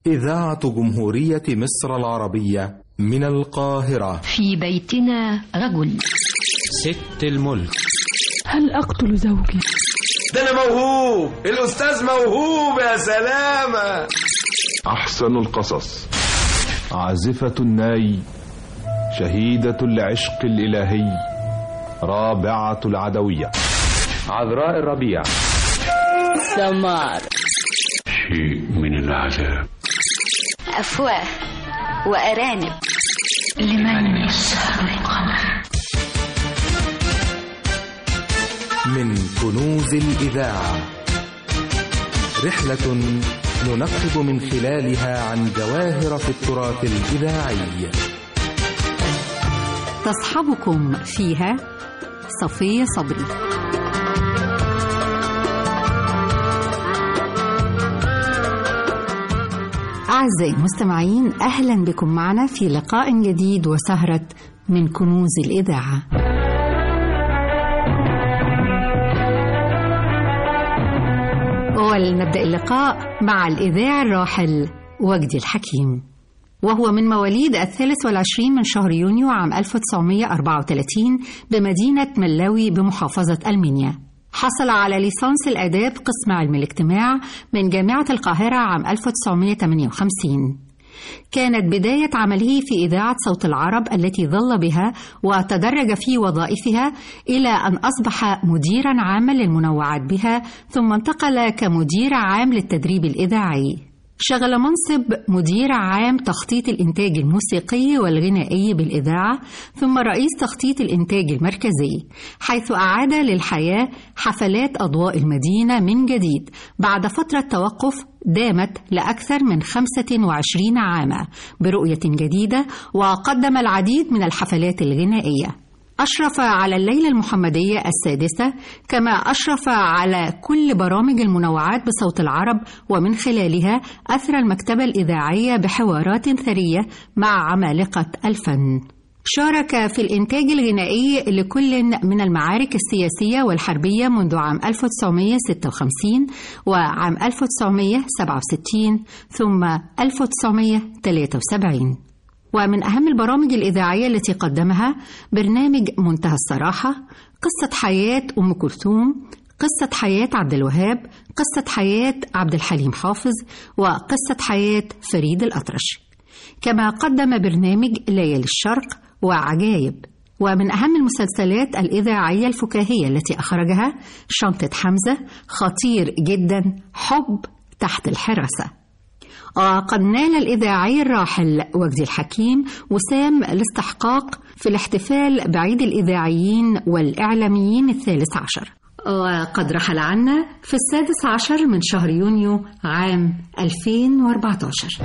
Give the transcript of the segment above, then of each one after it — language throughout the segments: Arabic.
إذاعة جمهورية مصر العربية من القاهرة. في بيتنا رجل. ست الملك. هل أقتل زوجي؟ ده أنا موهوب، الأستاذ موهوب يا سلامة. أحسن القصص. عازفة الناي، شهيدة العشق الإلهي، رابعة العدوية، عذراء الربيع، سمار، شيء من العذاب، أفواه وأرانب، لمن يسهر القمر. من كنوز الإذاعة، رحلة ننقب من خلالها عن جواهر في التراث الإذاعي. تصحبكم فيها صفية صبري. أعزائي المستمعين، أهلا بكم معنا في لقاء جديد وسهرة من كنوز الإذاعة. ولنبدأ اللقاء مع الإذاعي الراحل وجدي الحكيم، وهو من مواليد 23 من شهر يونيو عام 1934 بمدينة ملاوي بمحافظة المنيا. حصل على ليسانس الآداب قسم علم الاجتماع من جامعة القاهرة عام 1958. كانت بداية عمله في إذاعة صوت العرب التي ظل بها وتدرج في وظائفها إلى أن أصبح مديرا عاما للمنوعات بها، ثم انتقل كمدير عام للتدريب الإذاعي. شغل منصب مدير عام تخطيط الإنتاج الموسيقي والغنائي بالإذاعة، ثم رئيس تخطيط الإنتاج المركزي، حيث أعاد للحياة حفلات أضواء المدينة من جديد بعد فترة توقف دامت لأكثر من 25 عاما برؤية جديدة، وقدم العديد من الحفلات الغنائية. أشرف على الليلة المحمدية السادسة، كما أشرف على كل برامج المنوعات بصوت العرب، ومن خلالها أثرى المكتبة الإذاعية بحوارات ثرية مع عمالقة الفن. شارك في الإنتاج الغنائي لكل من المعارك السياسية والحربية منذ عام 1956 وعام 1967 ثم 1973. ومن أهم البرامج الإذاعية التي قدمها برنامج منتهى الصراحة، قصة حياة أم كلثوم، قصة حياة عبد الوهاب، قصة حياة عبد الحليم حافظ، وقصة حياة فريد الأطرش. كما قدم برنامج ليالي الشرق وعجائب. ومن أهم المسلسلات الإذاعية الفكاهية التي أخرجها شنطة حمزة، خطير جدا، حب، تحت الحراسة. وقد نال الإذاعي الراحل وجدي الحكيم وسام الاستحقاق في الاحتفال بعيد الإذاعيين والإعلاميين 13، وقد رحل عنا في 16 من شهر يونيو عام 2014.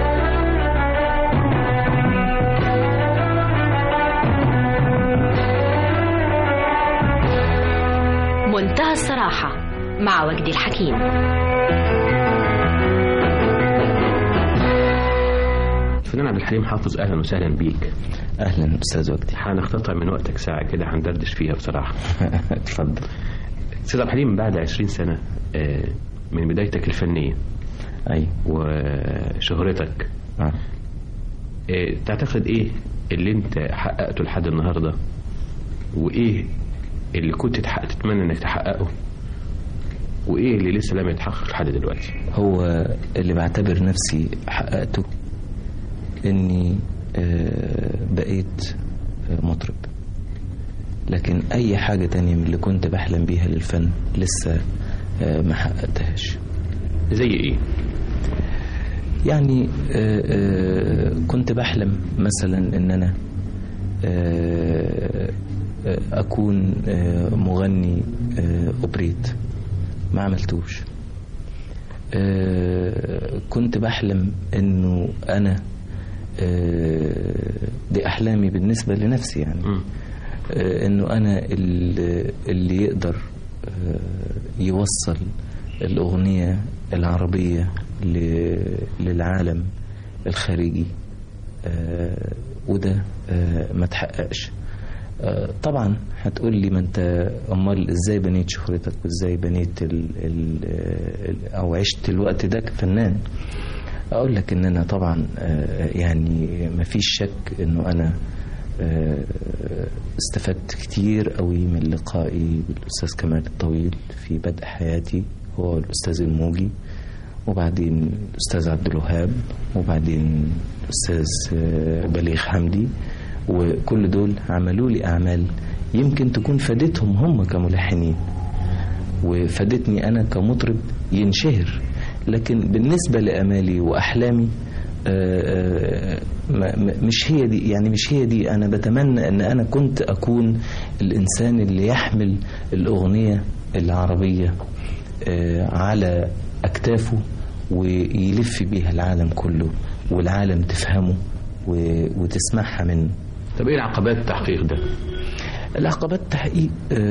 منتهى الصراحة مع وجدي الحكيم. الفنان عبد الحليم حافظ، أهلا وسهلا بيك. أهلا أستاذ وجدي. هنقتطع من وقتك ساعة كده هندردش فيها بصراحة. اتفضل. أستاذ عبد الحليم، بعد 20 سنة من بدايتك الفنية أي وشهرتك، تعتقد إيه اللي أنت حققته لحد النهاردة، وإيه اللي كنت تتمنى أنك تحققه، وإيه اللي لسه لم يتحقق لحد دلوقتي؟ هو اللي بعتبر نفسي حققته إني بقيت مطرب، لكن أي حاجة تانية من اللي كنت بحلم بيها للفن لسه ما حققتهاش. زي إيه؟ يعني كنت بحلم مثلا إن أنا أكون مغني أوبريت، ما عملتوش. كنت بحلم إنه أنا دي أحلامي بالنسبة لنفسي، يعني إنه أنا اللي يقدر يوصل الأغنية العربية للعالم الخارجي، وده ما تحققش. طبعا هتقول لي ما انت امال ازاي بنيت شهرتك وازاي بنيت او عشت الوقت ده كفنان؟ أقول لك إن أنا طبعا يعني ما فيش شك إنه أنا استفدت كتير قوي من لقائي بالأستاذ كمال الطويل في بدء حياتي، هو الأستاذ الموجي، وبعدين الأستاذ عبد الوهاب، وبعدين الأستاذ بليغ حمدي، وكل دول عملوا لي أعمال يمكن تكون فادتهم هم كملحنين وفادتني أنا كمطرب ينشهر، لكن بالنسبة لأمالي وأحلامي مش هي دي. يعني مش هي دي. أنا بتمنى أن أنا كنت أكون الإنسان اللي يحمل الأغنية العربية على أكتافه ويلف بيها العالم كله والعالم تفهمه وتسمعها منه. طب إيه العقبات التحقيق ده؟ العقبات التحقيق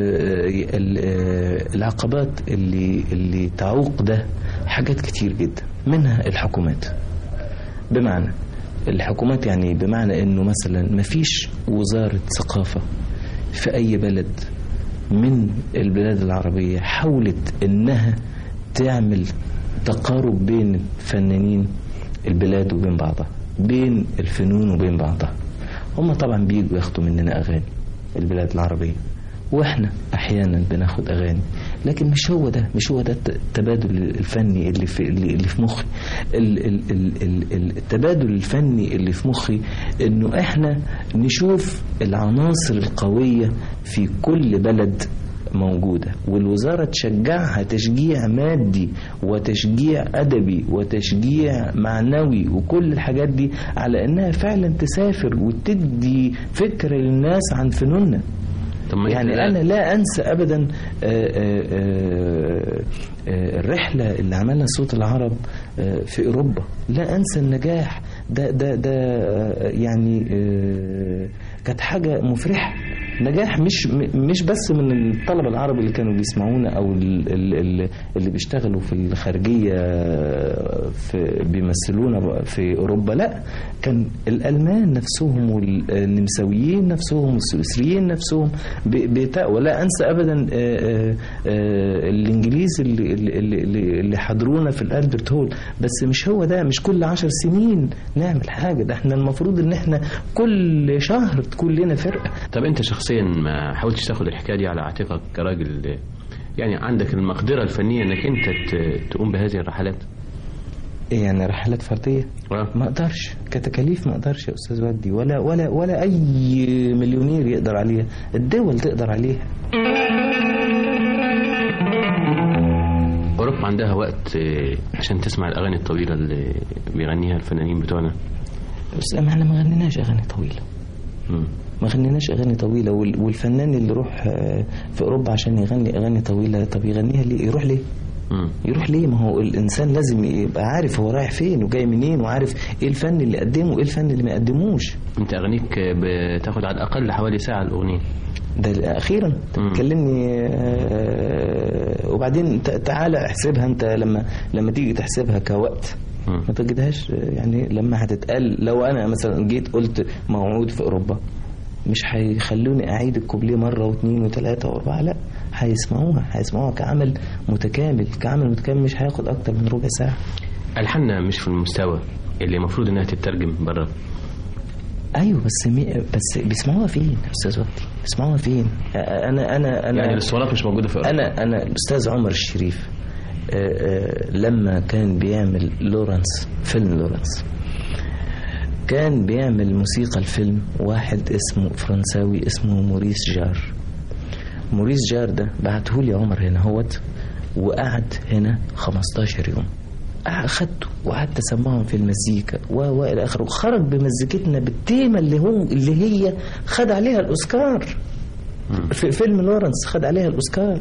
العقبات اللي تعوق ده حاجات كتير جدا، منها الحكومات. بمعنى الحكومات يعني بمعنى انه مثلا مفيش وزارة ثقافة في اي بلد من البلاد العربية حاولت انها تعمل تقارب بين فنانين البلاد وبين بعضها، بين الفنون وبين بعضها. هم طبعا بيجوا ياخدوا مننا اغاني البلاد العربية، واحنا احيانا بناخد اغاني، لكن مش هو ده التبادل الفني اللي في مخي. التبادل الفني اللي في مخي انه احنا نشوف العناصر القوية في كل بلد موجودة، والوزارة تشجعها تشجيع مادي وتشجيع أدبي وتشجيع معنوي وكل الحاجات دي على أنها فعلا تسافر وتدي فكرة للناس عن فنوننا. يعني أنا لا أنسى أبدا الرحلة اللي عملها صوت العرب في أوروبا، لا أنسى النجاح ده يعني كانت حاجة مفرحة. نجاح مش بس من الطلبة العرب اللي كانوا بيسمعونا أو اللي بيشتغلوا في الخارجية بيمثلونا في أوروبا، لا، كان الألمان نفسهم والنمساويين نفسهم والسويسريين نفسهم ولا أنسى أبدا الإنجليز اللي حضرونا في الألبرت هول. بس مش هو ده، مش كل 10 سنين نعمل حاجة، ده احنا المفروض ان احنا كل شهر تكون لنا فرقة. طب انت شخصيا ما حاولتش تاخد الحكاية دي على عاتقك كراجل يعني عندك المقدرة الفنية انك انت تقوم بهذه الرحلات؟ يعني رحلات فردية ما اقدرش، كتكاليف ما اقدرش يا استاذ وجدي، ولا اي مليونير يقدر عليها، الدول تقدر عليها. أوروبا عندها وقت عشان تسمع الأغاني الطويلة اللي بيغنيها الفنانين بتوعنا؟ بس ما احنا ما غنيناش أغاني طويلة. ما غنيناش أغاني طويلة، والفنان اللي يروح في أوروبا عشان يغني أغاني طويلة، طب يغنيها ليه؟ يروح ليه؟ يروح ليه؟ ما هو الإنسان لازم يبقى عارف هو رايح فين وجاي منين، وعارف إيه الفن اللي قدمه وإيه الفن اللي ما قدموش. أنت أغنيك بتاخد على الأقل حوالي ساعة الأغنية ده أخيرا تكلمني. وبعدين تعالى احسبها أنت لما تيجي تحسبها كوقت ما تجدهاش. يعني لما هتتقال، لو أنا مثلا جيت قلت موعود في أوروبا، مش هيخلوني أعيد الكوبليه مرة واثنين وثلاثة وأربعة، لا، هيسمعوها كعمل متكامل. مش هياخد أكتر من ربع ساعة. الحنة مش في المستوى اللي المفروض إنها تترجم برا. ايوه، بس بيسمعوها فين يا استاذ وقتي؟ بيسمعوها فين؟ انا يعني الاسطوانات مش موجوده في أوروبا. انا الاستاذ عمر الشريف لما كان بيعمل فيلم لورنس، كان بيعمل موسيقى الفيلم واحد اسمه فرنساوي اسمه موريس جار ده بعتهولي عمر هنا هوت، وقعد هنا 15 يوم. أخدته وقعدت أسمعهم في المزيكا وإلى آخره، وخرج بمزيكتنا بالتيمة اللي هي خد عليها الأوسكار في فيلم لورنس، خد عليها الأوسكار.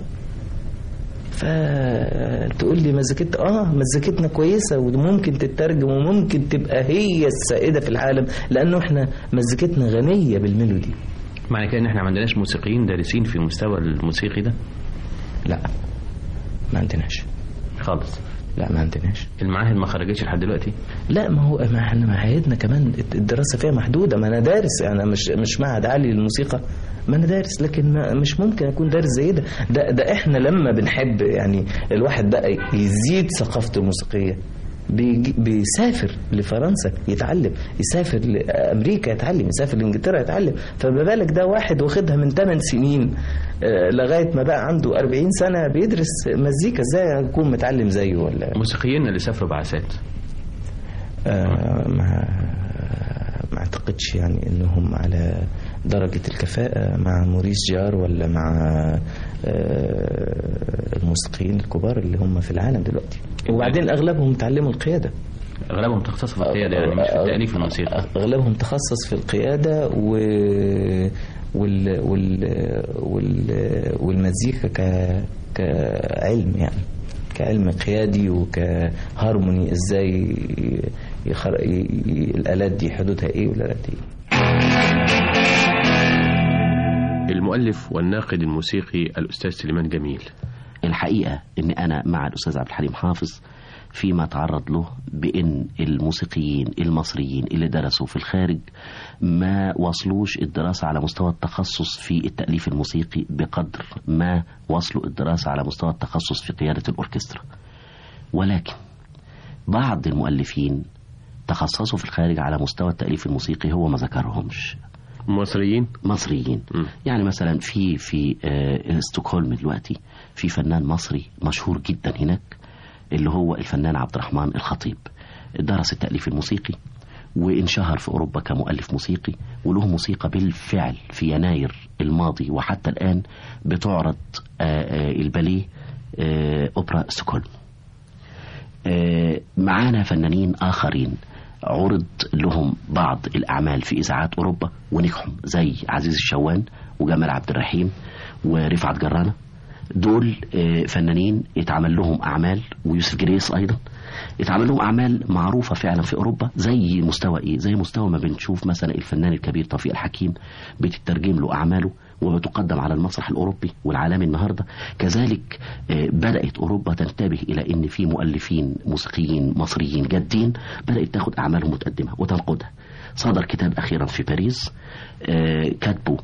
فتقول لي مزيكتنا كويسة وممكن تترجم وممكن تبقى هي السائدة في العالم، لأنه احنا مزيكتنا غنية بالميلودي. معنى كده ان احنا ما عندناش موسيقيين دارسين في المستوى الموسيقي ده؟ لا، ما عندناش خالص. لا، ما عندناش. المعاهد ما خرجتش لحد دلوقتي؟ لا، ما احنا معاهدنا كمان الدراسة فيها محدودة. ما انا دارس، انا مش معهد عالي للموسيقى، ما انا دارس، لكن مش ممكن اكون دارس زي ده احنا لما بنحب يعني الواحد بقى يزيد ثقافته الموسيقية بيسافر لفرنسا يتعلم، يسافر لأمريكا يتعلم، يسافر لإنجلترا يتعلم. فما بالك ده واحد واخدها من 8 سنين لغاية ما بقى عنده 40 سنة بيدرس مزيكا، ازاي يكون متعلم زيه؟ ولا موسيقيين اللي سافروا بعثات ما اعتقدش يعني انهم على درجة الكفاءة مع موريس جار ولا مع الموسيقيين الكبار اللي هم في العالم دلوقتي. وبعدين اغلبهم تعلموا القيادة، اغلبهم تخصص في القيادة يعني مش في التأليف الموسيقى. اغلبهم تخصص في القيادة والمزيكا كعلم، يعني كعلم قيادي وكهارموني، ازاي الآلات دي حدودها ايه والآلات دي. المؤلف والناقد الموسيقي الأستاذ سليمان جميل. الحقيقة ان انا مع الأستاذ عبد الحليم حافظ فيما تعرض له بأن الموسيقيين المصريين اللي درسوا في الخارج ما وصلوش الدراسة على مستوى التخصص في التأليف الموسيقي بقدر ما وصلوا الدراسة على مستوى التخصص في قيادة الأوركسترا. ولكن بعض المؤلفين تخصصوا في الخارج على مستوى التأليف الموسيقي هو ما ذكرهمش. مصريين يعني مثلا في ستوكهولم دلوقتي في فنان مصري مشهور جدا هناك اللي هو الفنان عبد الرحمن الخطيب، درس التأليف الموسيقي وانشهر في أوروبا كمؤلف موسيقي، وله موسيقى بالفعل في يناير الماضي وحتى الآن بتعرض الباليه أوبرا ستوكهولم. معانا فنانين آخرين عرض لهم بعض الأعمال في إذاعات أوروبا ونجحوا، زي عزيز الشوان وجمال عبد الرحيم ورفعت جرانة. دول فنانين اتعمل لهم أعمال، ويوسف جريس أيضا اتعمل لهم أعمال معروفة فعلا في أوروبا. زي مستوى إيه؟ زي مستوى ما بنشوف مثلا الفنان الكبير توفيق الحكيم بتترجم له أعماله وبتقدم على المسرح الأوروبي والعالمي النهاردة. كذلك بدأت أوروبا تنتبه إلى أن في مؤلفين موسيقيين مصريين جادين بدأت تاخد أعمالهم متقدمة وتنقدها. صدر كتاب أخيرا في باريس كاتبه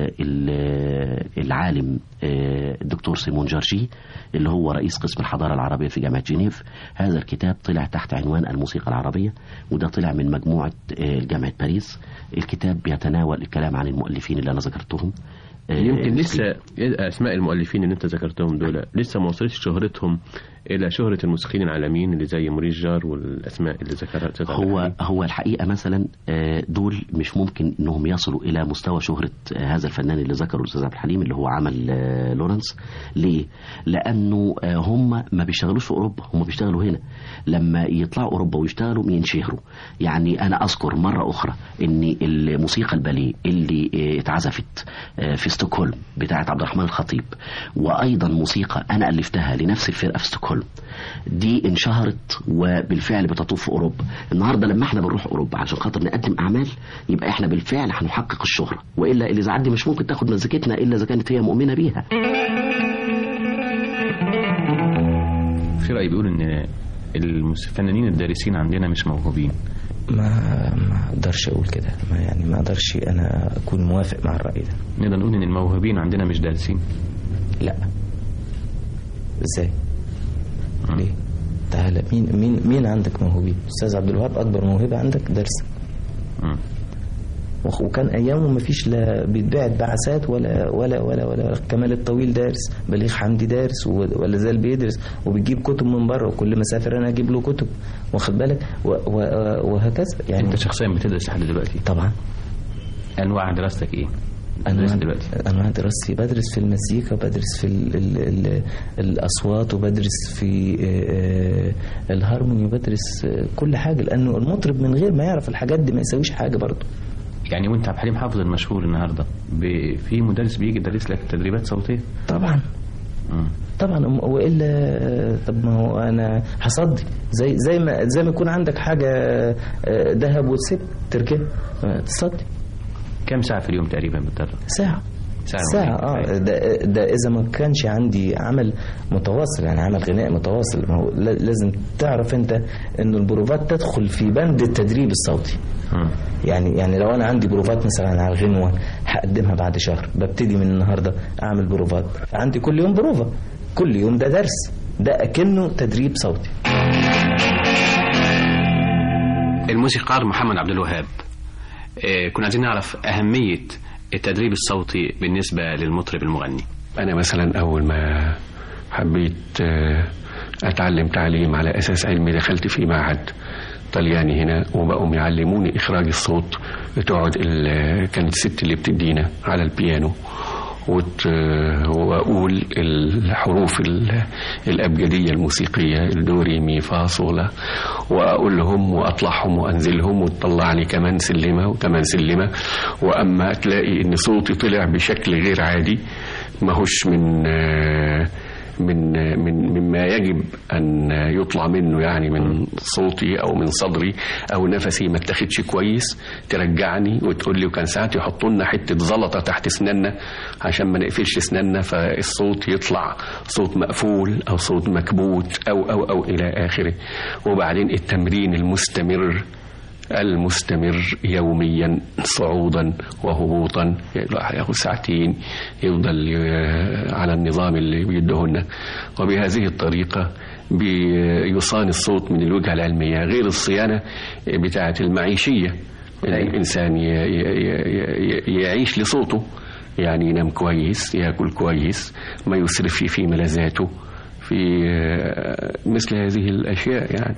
العالم الدكتور سيمون جورجي اللي هو رئيس قسم الحضارة العربية في جامعة جنيف. هذا الكتاب طلع تحت عنوان الموسيقى العربية، وده طلع من مجموعة جامعة باريس. الكتاب بيتناول الكلام عن المؤلفين اللي أنا ذكرتهم. يمكن لسه أسماء المؤلفين اللي أنت ذكرتهم دول لسه ما وصلتش شهرتهم إلى شهرة الموسيقيين العالميين اللي زي موريس جار والأسماء اللي ذكرتها. هو الحقيقة مثلا دول مش ممكن إنهم يصلوا إلى مستوى شهرة هذا الفنان اللي ذكره الأستاذ عبد الحليم اللي هو عمل لورنس. ليه؟ لأنه هم ما بيشتغلوش في أوروبا، هم بيشتغلوا هنا. لما يطلعوا أوروبا ويشتغلوا ينشهروا. يعني أنا أذكر مرة أخرى إن الموسيقى الباليه اللي اتعزفت في ستوكهولم بتاعت عبد الرحمن الخطيب، وأيضا موسيقى أنا ألفتها لنفس الفرقة في ستوكهولم، دي انشهرت وبالفعل بتطوف في أوروبا. النهاردة لما احنا بنروح أوروبا عشان خاطر نقدم أعمال يبقى احنا بالفعل هنحقق الشهرة، وإلا الإذاعات دي مش ممكن تاخد مزيكتنا إلا إذا كانت هي مؤمنة بيها. في رأيي بيقول إن الفنانين الدارسين عندنا مش موهوبين. ما اقدرش اقول كده، ما اقدرش انا اكون موافق مع الرأي ده. نقدر نقول ان الموهوبين عندنا مش دارسين؟ لا. ازاي؟ ليه؟ تعالى مين عندك موهوبين؟ استاذ عبد الوهاب اكبر موهبة عندك درس. وكان ايامه ما فيش لا بيتباعت بعثات ولا كمال الطويل دارس، بليغ حمدي دارس ولا زال بيدرس وبيجيب كتب من بره، وكل ما اسافر انا اجيب له كتب، واخد بالك؟ وهكذا. يعني انت شخصيا بتدرس لحد دلوقتي؟ طبعا. انواع دراستك ايه؟ أنواع دراستي بدرس في المزيكا، وبدرس في الأصوات، وبدرس في الهارموني، وبدرس كل حاجة، لأنه المطرب من غير ما يعرف الحاجات دي ما يسويش حاجة برضه. يعني وانت عبد الحليم حافظ المشهور النهارده في مدرس بيجي يدرس لك تدريبات صوتية؟ طبعا. طبعا، والا طب ما هو انا هصدي زي ما يكون عندك حاجه ذهب وتسيب تركب تصدي. كم ساعة في اليوم تقريبا بتدرب؟ ساعة. ده إذا ما كانش عندي عمل متواصل، يعني عمل غنائي متواصل. ما هو لازم تعرف أنت إنه البروفات تدخل في بند التدريب الصوتي. يعني لو أنا عندي بروفات مثلا على الغنوة هقدمها بعد شهر، ببتدي من النهاردة أعمل بروفات، عندي كل يوم بروفة، كل يوم ده درس، ده أكنه تدريب صوتي. الموسيقار محمد عبد الوهاب، كنا عايزين نعرف أهمية التدريب الصوتي بالنسبة للمطرب المغني. أنا مثلا أول ما حبيت أتعلم تعليم على أساس علمي دخلت في معهد طلياني هنا، وبقوا يعلموني إخراج الصوت. تقعد كانت الست اللي بتدينا على البيانو وأقول الحروف الأبجدية الموسيقية الدوري مي فا صولا، وأقول لهم وأطلعهم وأنزلهم وتطلعني كمان سلمة وكمان سلمة. وأما تلاقي إن صوتي طلع بشكل غير عادي، ماهوش مما يجب أن يطلع منه، يعني من صوتي أو من صدري أو نفسي ما اتخدش كويس، ترجعني وتقول لي. وكان ساعات يحطوا لنا حتة زلطة تحت اسناننا عشان ما نقفلش اسناننا، فالصوت يطلع صوت مقفول أو صوت مكبوت أو إلى آخره. وبعدين التمرين المستمر يوميا صعودا وهبوطا، ياخد ساعتين يفضل على النظام اللي بيدهولنا. وبهذه الطريقة بيصان الصوت من الوجهة العلمية، غير الصيانة بتاعة المعيشية. الإنسان يعيش لصوته، يعني ينام كويس، يأكل كويس، ما يسرف في ملذاته، في مثل هذه الأشياء يعني.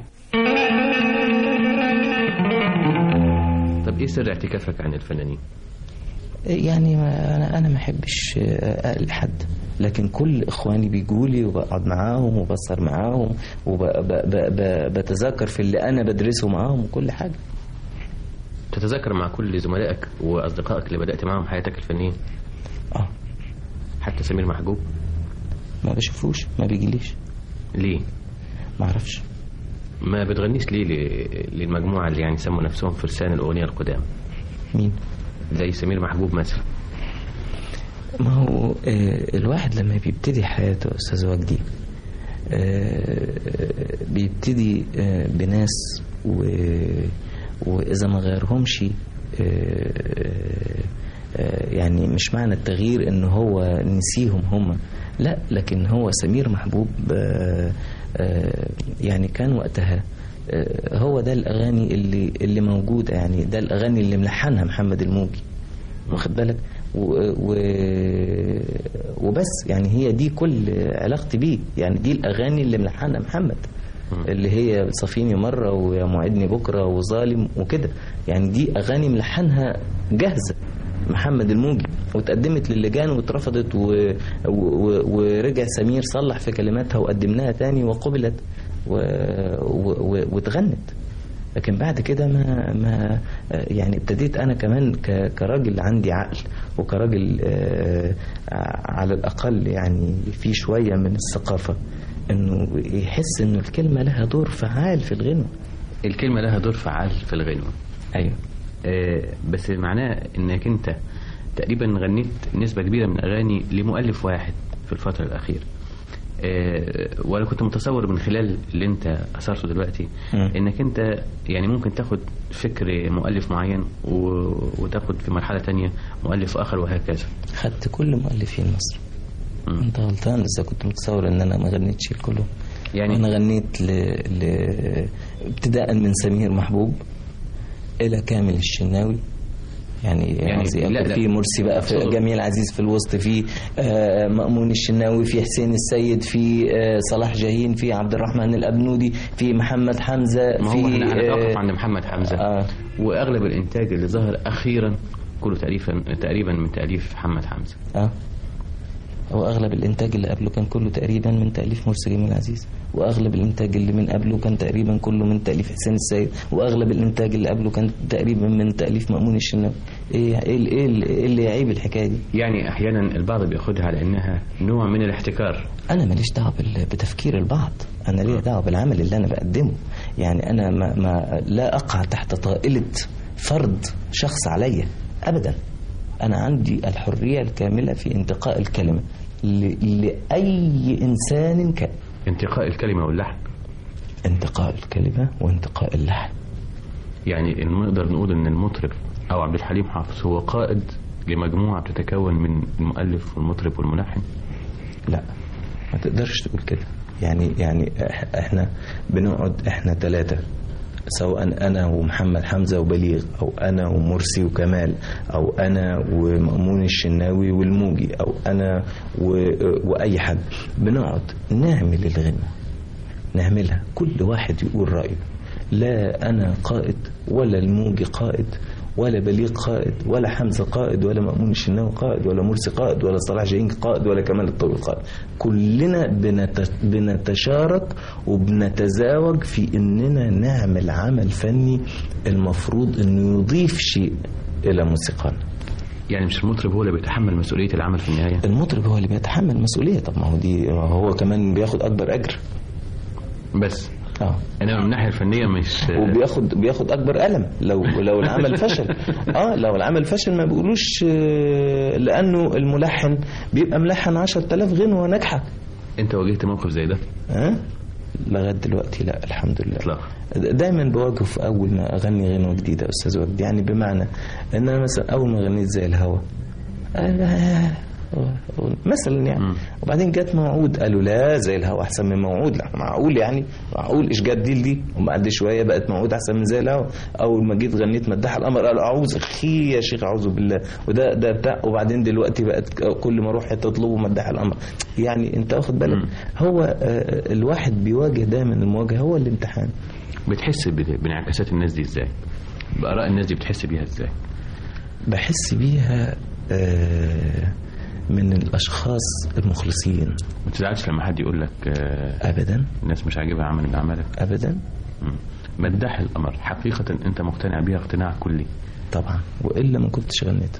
طب ايه سر اعتكافك عن الفنانين؟ يعني انا ما احبش اقل حد، لكن كل اخواني بيجولي وبقعد معاهم وبصر معاهم وبتذاكر في اللي انا بدرسه معاهم وكل حاجه. تتذاكر مع كل زملائك واصدقائك اللي بدأت معاهم حياتك الفنيه؟ حتى سمير محجوب ما بشوفوش، ما بيجيليش. ليه؟ ما اعرفش. ما بتغنيش ليه للمجموعة اللي يعني سموا نفسهم فرسان الأغنية القدام؟ مين؟ زي سمير محجوب مثلا. ما هو الواحد لما بيبتدي حياته أستاذ وجدي بيبتدي بناس وإذا ما غيرهمش يعني مش معنى التغيير إن هو نسيهم هم، لا، لكن هو سمير محبوب يعني كان وقتها هو ده الأغاني اللي موجودة، يعني ده الأغاني اللي ملحنها محمد الموجي، واخد بالك؟ وبس، يعني هي دي كل علاقتي بيه، يعني دي الأغاني اللي ملحنها محمد، اللي هي صفيني مرة ويا موعدني بكرة وظالم وكده، يعني دي أغاني ملحنها جاهزة محمد الموجي، وتقدمت للجان واترفضت ورجع سمير صلح في كلماتها وقدمناها تاني وقبلت واتغنت. لكن بعد كده ما يعني ابتديت انا كمان كراجل عندي عقل، وكراجل على الاقل يعني في شوية من الثقافة، انه يحس انه الكلمة لها دور فعال في الغنوة. الكلمة لها دور فعال في الغنوة، ايوه. بس معناه انك انت تقريبا غنيت نسبة كبيرة من اغاني لمؤلف واحد في الفترة الاخيرة، ولا كنت متصور من خلال اللي انت اثرته دلوقتي انك انت يعني ممكن تاخد فكر مؤلف معين وتاخد في مرحلة تانية مؤلف اخر وهكذا؟ خدت كل مؤلفين مصر. انت غلطان، لسه كنت متصور ان انا ما غنيتش لكلهم. يعني انا غنيت ابتداء من سمير محبوب الى كامل الشناوي، يعني لا في مرسي بقى، في جميل عزيز في الوسط، في مأمون الشناوي، في حسين السيد، في صلاح جاهين، في عبد الرحمن الأبنودي، في محمد حمزة. ما هو احنا هنتوقف عند محمد حمزة. واغلب الانتاج اللي ظهر اخيرا كله تقريبا من تأليف محمد حمزة. واغلب الانتاج اللي قبله كان كله تقريبا من تأليف مرسي جميل عزيز، واغلب الانتاج اللي من قبله كان تقريبا كله من تأليف حسين السيد، واغلب الانتاج اللي قبله كان تقريبا من تأليف مأمون الشناوي. ايه اللي يعيب الحكايه دي؟ يعني احيانا البعض بياخدها على انها نوع من الاحتكار. انا ماليش دعوه بتفكير البعض، انا ليا دعوه بالعمل اللي انا بقدمه. يعني انا ما لا اقع تحت طائله فرض شخص عليا ابدا. انا عندي الحريه الكامله في انتقاء الكلمه لأي إنسان كان. انتقاء الكلمة واللحن. انتقاء الكلمة وانتقاء اللحن. يعني نقدر نقول ان المطرب او عبد الحليم حافظ هو قائد لمجموعة بتتكون من المؤلف والمطرب والملحن؟ لا، ما تقدرش تقول كده. يعني احنا بنقعد احنا 3 سواء أنا ومحمد حمزة وبليغ، أو أنا ومرسي وكمال، أو أنا ومأمون الشناوي والموجي، أو أنا وأي حد، بنقعد نعمل الغنى، نعملها كل واحد يقول رأيه. لا أنا قائد ولا الموجي قائد ولا بليغ قائد ولا حمزة قائد ولا مأمون الشناوي قائد ولا مرسي قائد ولا صلاح جاهين قائد ولا كمال الطويل قائد. كلنا بنتشارك وبنتزاوج في إننا نعمل عمل فني المفروض إنه يضيف شيء إلى موسيقانا. يعني مش المطرب هو اللي بيتحمل مسؤولية العمل في النهاية؟ المطرب هو اللي بيتحمل مسؤولية. طب ما هو دي هو كمان بياخد أكبر أجر بس. انما من الناحيه الفنيه مش، وبياخد اكبر ألم لو العمل فشل. لو العمل فشل ما بيقولوش، لانه الملحن بيبقى ملحن 10,000 غنوه ناجحه. انت واجهت موقف زي ده؟ لغايه دلوقتي لا الحمد لله. لا. دايما بواجه في اول ما اغني غنوه جديده استاذ وجدي، يعني بمعنى ان انا مثلا اول ما غنيت زي الهوا مثلا يعني وبعدين جت موعود قالوا لا زي الهوا احسن من موعود. لا معقول يعني معقول ايش جت دي وبعد شويه بقت موعود احسن من زي الهوا. اول ما جيت غنيت مداح القمر قالوا اعوذ اخي يا شيخ اعوذ بالله وده بتاع. وبعدين دلوقتي بقت كل ما اروح تطلبوا مداح القمر. يعني انت واخد بالك هو الواحد بيواجه دايما المواجهه هو الامتحان. بتحس بانعكاسات الناس دي ازاي؟ بآراء الناس دي بتحس بيها ازاي؟ بحس بيها من الأشخاص المخلصين. ما تزعلش لما حد يقول لك أبدا الناس مش عاجبها عمل من أعمالك؟ أبدا. مداح القمر حقيقة أنت مقتنع بيها اقتناع كلي؟ طبعا، وإلا ما كنتش غنيت.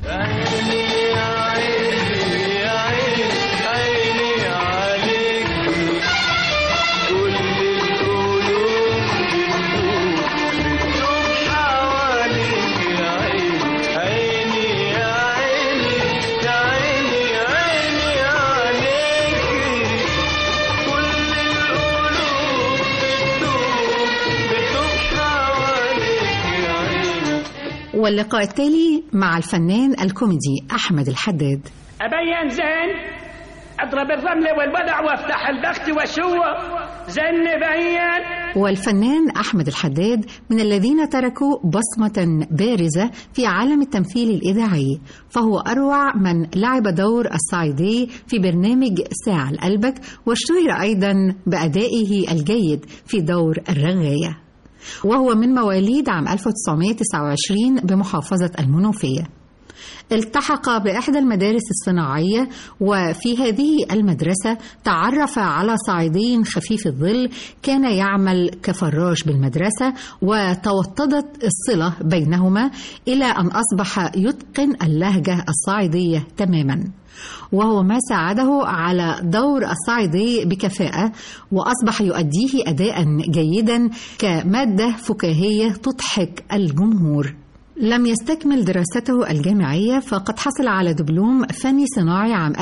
واللقاء التالي مع الفنان الكوميدي أحمد الحداد. أبين زين أضرب الرمل والودع وافتح البخت وشوه زن بين. والفنان أحمد الحداد من الذين تركوا بصمة بارزة في عالم التمثيل الإذاعي، فهو أروع من لعب دور الصعيدي في برنامج ساعة لقلبك، واشتهر أيضا بأدائه الجيد في دور الرغاية، وهو من مواليد عام 1929 بمحافظة المنوفية. التحق بإحدى المدارس الصناعية، وفي هذه المدرسة تعرف على صعيدي خفيف الظل كان يعمل كفراش بالمدرسة، وتوطدت الصلة بينهما إلى أن أصبح يتقن اللهجة الصعيدية تماما، وهو ما ساعده على دور الصعيدي بكفاءة، وأصبح يؤديه أداء جيدا كمادة فكاهية تضحك الجمهور. لم يستكمل دراسته الجامعية، فقد حصل على دبلوم فني صناعي عام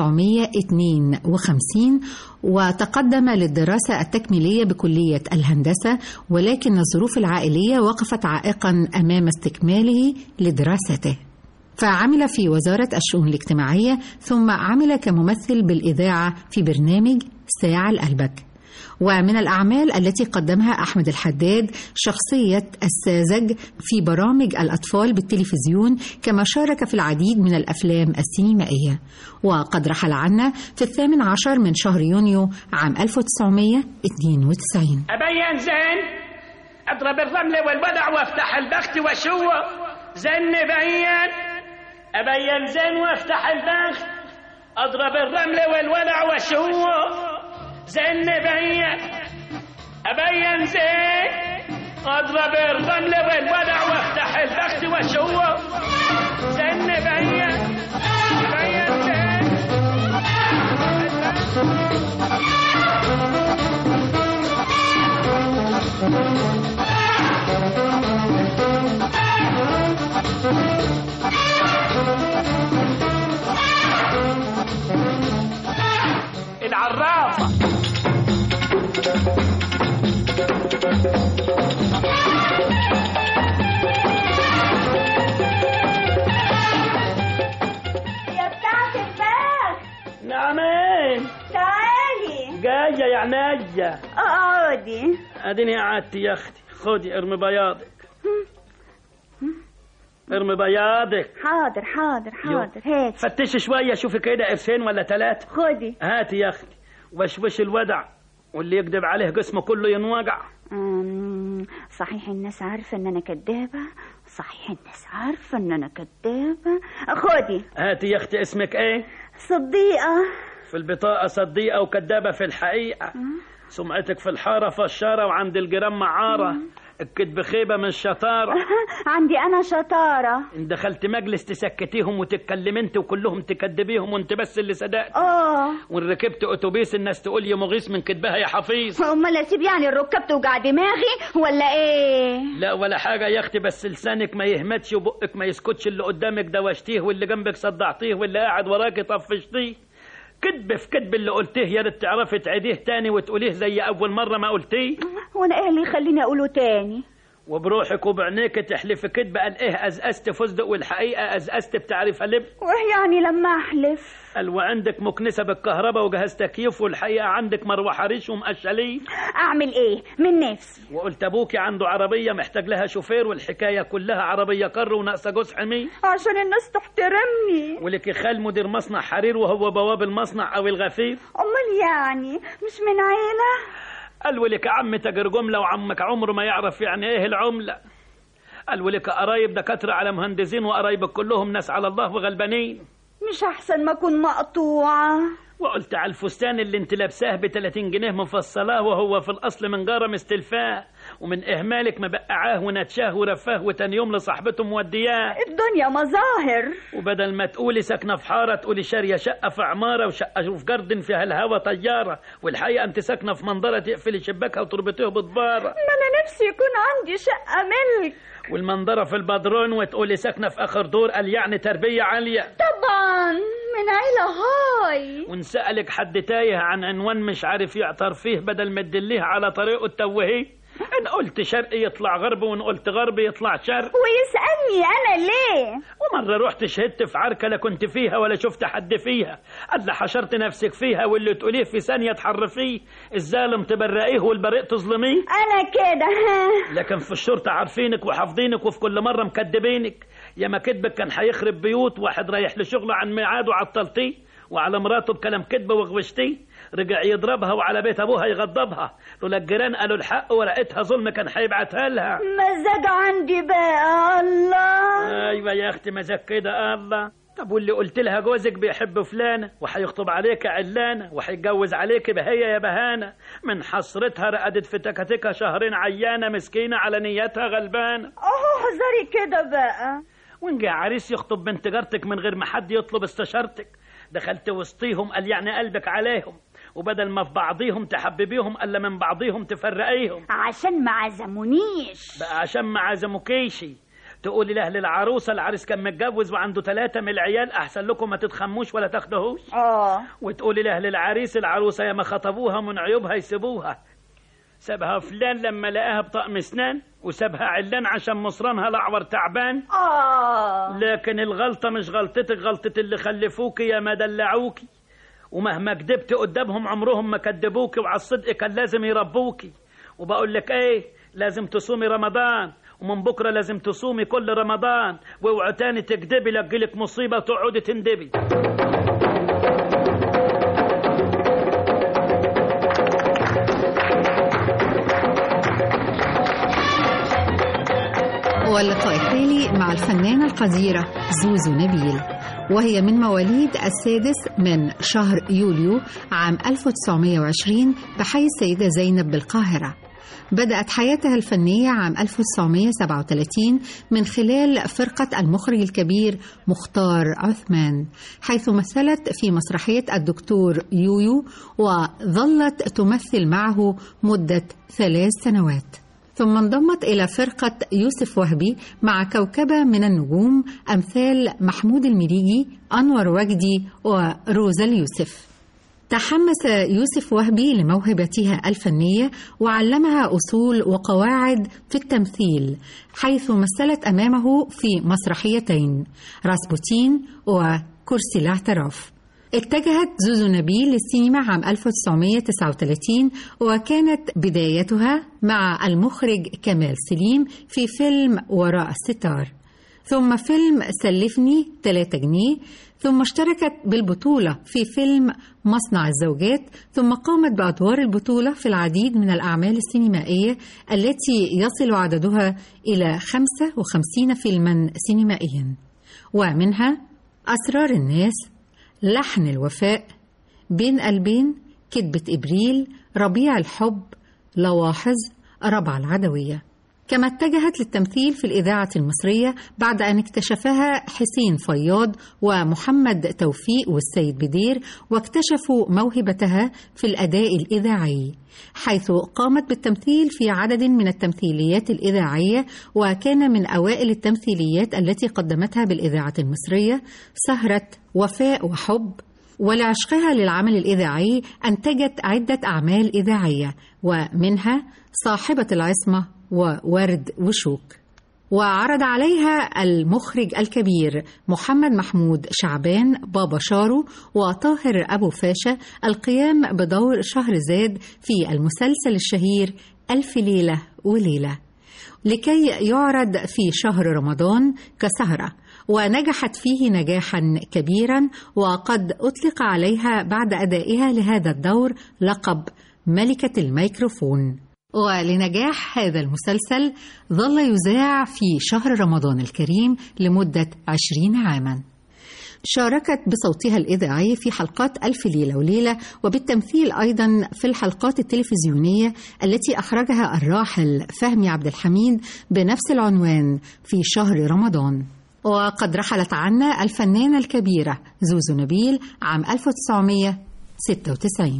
1952، وتقدم للدراسة التكميلية بكلية الهندسة، ولكن الظروف العائلية وقفت عائقا أمام استكماله لدراسته، فعمل في وزارة الشؤون الاجتماعية، ثم عمل كممثل بالإذاعة في برنامج ساعة لقلبك. ومن الأعمال التي قدمها أحمد الحداد شخصية الساذج في برامج الأطفال بالتلفزيون، كما شارك في العديد من الأفلام السينمائية. وقد رحل عنا في 18 من شهر يونيو عام 1992. أبين زين أضرب الرمل والودع وافتح البخت وشوه زن بين. أبين زين وافتح البخت أضرب الرمل والودع وشوه زن بين. أبين زين أضرب الرمل والودع وافتح البخت وشوه زن بين. أبين زين العرافة. يا بتاعت الباب. نعمين تعالي. جاية يا عينيا. اقعدي. اديني قعدت يا اختي. خدي ارمي بياضك، ارمي بياضك. حاضر حاضر حاضر. هات فتشي شويه شوفي كده قرشين ولا 3. خدي هاتي يا اختي. وشوش الودع، واللي يكذب عليه جسمه كله ينوجع. صحيح الناس عارفه ان انا كدابه، صحيح الناس عارفه ان انا كدابه. خدي. هاتي يا اختي. اسمك ايه؟ صديقه. في البطاقه صديقه وكدابه في الحقيقه. سمعتك في الحاره فشاره وعند الجيران معاره. الكدب خيبه من الشطاره. عندي انا شطاره. ان دخلت مجلس تسكتيهم وتتكلم انت وكلهم تكدبيهم وانت بس اللي صدقت. وان ركبت اتوبيس الناس تقول يا مغيث من كدبها يا حفيظ. امال اسيب يعني الركاب توجع دماغي ولا ايه؟ لا ولا حاجه يا اختي، بس لسانك ما يهمتش وبقك ما يسكتش. اللي قدامك دوشتيه واللي جنبك صدعتيه واللي قاعد وراكي طفشتيه. كدب في كدب اللي قلتيه، يا ريت تعرفي تعيديه تاني وتقوليه زي اول مره ما قلتيه. وانا ايه اللي يخليني اقوله تاني؟ وبروحك وبعينيك تحلفي كدب. قال ايه ازقزت فزدق والحقيقه ازقزت بتعرف لب. وايه يعني لما احلف؟ قال وعندك مكنسه بالكهرباء وجهاز تكييف والحقيقه عندك مروحه ريش ومقشليه. اعمل ايه من نفسي؟ وقلت ابوكي عنده عربيه محتاج لها شوفير والحكايه كلها عربيه كر وناقصه جوز حمي عشان الناس تحترمني. ولك خال مدير مصنع حرير وهو بواب المصنع او الغفير. امال يعني مش من عيله؟ قال ولك عم تاجر جمله وعمك عمره ما يعرف يعني ايه العمله. قال ولك قرايب دكاتره على مهندسين وقرايبك كلهم ناس على الله وغلبانين. مش احسن ما اكون مقطوعه؟ وقلت على الفستان اللي انت لابساه ب30 جنيه مفصلاه وهو في الاصل من جاره مستلفاه ومن اهمالك مبقعاه ونتشاه ورفاه وتاني يوم لصاحبته مودياه. الدنيا مظاهر. وبدل ما تقولي ساكنه في حاره تقولي شاريه شقه في عماره وشقه في جاردن فيها الهوا طياره، والحقيقه انت ساكنه في منظره تقفلي شباكها وتربطيه بضباره. ما انا نفسي يكون عندي شقه ملك. والمنظره في البدرون وتقولي ساكنه في اخر دور. قال يعني تربيه عاليه. طبعا من عيله هاي. ونسألك حد تايه عن عنوان مش عارف يعتر فيه بدل ما تدليه على طريقه التوهيه. ان قلت شرق يطلع غرب وان قلت غرب يطلع شرق. ويسألني انا ليه؟ ومرة رحت شهدت في عركة لا كنت فيها ولا شفت حد فيها. قال لي حشرت نفسك فيها واللي تقوليه في ثانية تحرفيه. الظالم تبرئيه والبريء تظلميه. انا كده. لكن في الشرطة عارفينك وحافظينك وفي كل مرة مكدبينك. يا ما كدبك كان هيخرب بيوت. واحد رايح لشغله عن ميعاد وعطلتيه وعلى مراته بكلام كدب وغوشتيه. رجع يضربها وعلى بيت ابوها يغضبها. لولا الجيران قالوا الحق ورقتها ظلم كان هيبعتها لها. مزاج عندي بقى الله. ايوه يا اختي مزاج كده الله. طب واللي قلت لها جوزك بيحب فلانه وهيخطب عليك علانه وهيتجوز عليك بهيه يا بهانه، من حسرتها رقدت في تكاتكها شهرين عيانه مسكينه على نيتها غلبانه. احذري كده بقى. وان جه عريس يخطب بنت جارتك من غير ما حد يطلب استشارتك، دخلت وسطيهم قال يعني قلبك عليهم، وبدل ما في بعضيهم تحببيهم الا من بعضيهم تفرقيهم. عشان ما عزمونيش بقى. عشان ما عزموكيشي تقولي لاهل العروسه العريس كان متجوز وعنده 3 من العيال احسن لكم ما تتخموش ولا تاخدوهوش. وتقولي لاهل العريس العروسه يا ما خطبوها من عيوبها يسيبوها. سابها فلان لما لقاها بطقم اسنان وسابها علان عشان مصرانها الاعور تعبان. لكن الغلطه مش غلطتك، غلطه اللي خلفوكي يا ما دلعوكي. ومهما كدبت قدامهم عمرهم ما كدبوكي، وعلى الصدق كان لازم يربوكي. وبقول لك ايه، لازم تصومي رمضان ومن بكره لازم تصومي كل رمضان. واوعي تاني تكدبي لجيلك مصيبه وتقعدي تندبي. واللقاء التالي مع الفنانة القديرة زوزو نبيل، وهي من مواليد 6 من شهر يوليو عام 1920 بحي السيدة زينب بالقاهرة. بدأت حياتها الفنية عام 1937 من خلال فرقة المخرج الكبير مختار عثمان، حيث مثلت في مسرحية الدكتور يويو وظلت تمثل معه مدة 3 سنوات. ثم انضمت إلى فرقة يوسف وهبي مع كوكبة من النجوم أمثال محمود المليجي، أنور وجدي وروزا اليوسف. تحمس يوسف وهبي لموهبتها الفنية وعلمها أصول وقواعد في التمثيل، حيث مثلت أمامه في مسرحيتين راسبوتين وكرسي الاعتراف. اتجهت زوزو نبيل للسينما عام 1939 وكانت بدايتها مع المخرج كمال سليم في فيلم وراء الستار، ثم فيلم سلفني 3 جنيه، ثم اشتركت بالبطولة في فيلم مصنع الزوجات، ثم قامت بأدوار البطولة في العديد من الأعمال السينمائية التي يصل عددها إلى 55 فيلما سينمائيا، ومنها أسرار الناس، لحن الوفاء، بين قلبين، كتبة إبريل، ربيع الحب، لواحظ، ربع العدوية. كما اتجهت للتمثيل في الإذاعة المصرية بعد أن اكتشفها حسين فياض ومحمد توفيق والسيد بدير، واكتشفوا موهبتها في الأداء الإذاعي، حيث قامت بالتمثيل في عدد من التمثيليات الإذاعية، وكان من أوائل التمثيليات التي قدمتها بالإذاعة المصرية سهرة وفاء وحب. ولعشقها للعمل الإذاعي أنتجت عدة أعمال إذاعية، ومنها صاحبة العصمة وورد وشوك. وعرض عليها المخرج الكبير محمد محمود شعبان بابا شارو وطاهر أبو فاشا القيام بدور شهرزاد في المسلسل الشهير ألف ليلة وليلة، لكي يعرض في شهر رمضان كسهرة، ونجحت فيه نجاحا كبيرا، وقد أطلق عليها بعد أدائها لهذا الدور لقب ملكة الميكروفون. ولنجاح هذا المسلسل ظل يذاع في شهر رمضان الكريم لمدة 20 عاما. شاركت بصوتها الإذاعي في حلقات ألف ليلة وليلة، وبالتمثيل أيضا في الحلقات التلفزيونية التي أخرجها الراحل فهمي عبد الحميد بنفس العنوان في شهر رمضان. وقد رحلت عنا الفنانة الكبيرة زوزو نبيل عام 1996.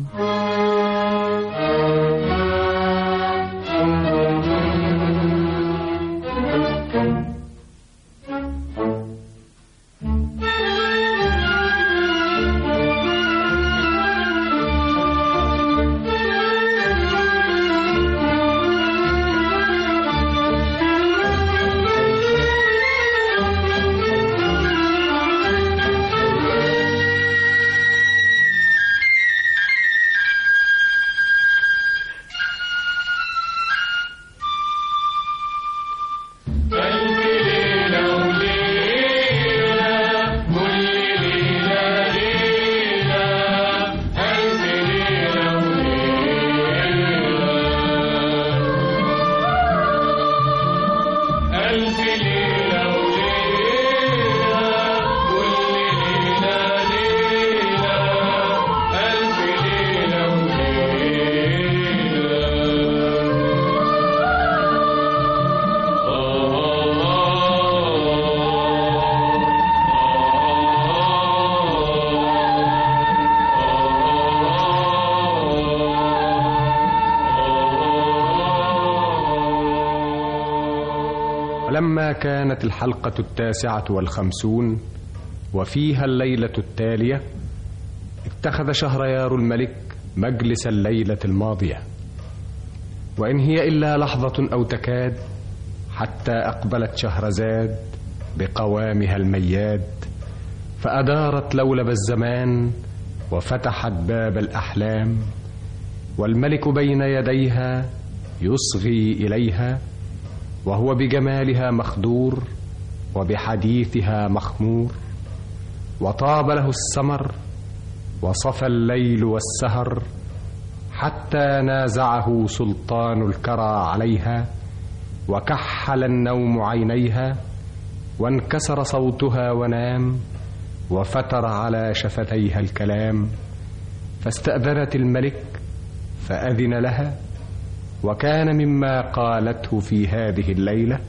ولما كانت الحلقة 59 وفيها الليلة التالية، اتخذ شهريار الملك مجلس الليلة الماضية، وإن هي إلا لحظة أو تكاد حتى أقبلت شهرزاد بقوامها المياد، فأدارت لولب الزمان وفتحت باب الأحلام، والملك بين يديها يصغي إليها، وهو بجمالها مخدور وبحديثها مخمور، وطاب له السمر وصفى الليل والسهر، حتى نازعه سلطان الكرى عليها، وكحل النوم عينيها، وانكسر صوتها ونام، وفتر على شفتيها الكلام، فاستأذنت الملك فأذن لها، وكان مما قالته في هذه الليلة: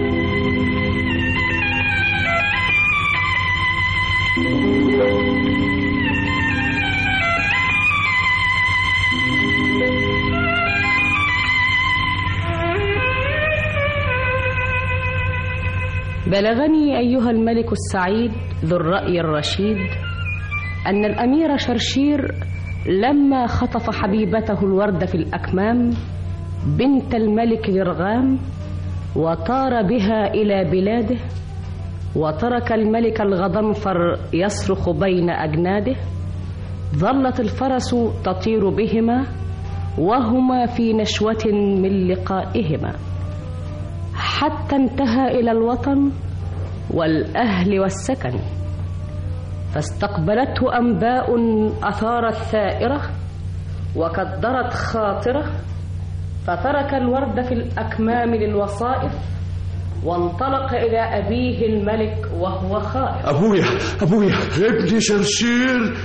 بلغني أيها الملك السعيد ذو الرأي الرشيد أن الأمير شرشير لما خطف حبيبته الورد في الأكمام بنت الملك لرغام وطار بها إلى بلاده، وترك الملك الغضنفر يصرخ بين أجناده، ظلت الفرس تطير بهما وهما في نشوة من لقائهما، حتى انتهى إلى الوطن والأهل والسكن، فاستقبلته أنباء أثارت ثائرة وكدرت خاطرة، فترك الورد في الأكمام للوصائف وانطلق إلى أبيه الملك وهو خائف. أبويا ابني شرشير.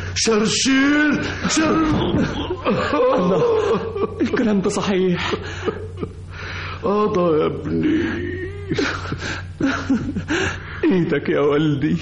الله، الكلام ده صحيح. قضى يا ابني. ايدك يا والدي.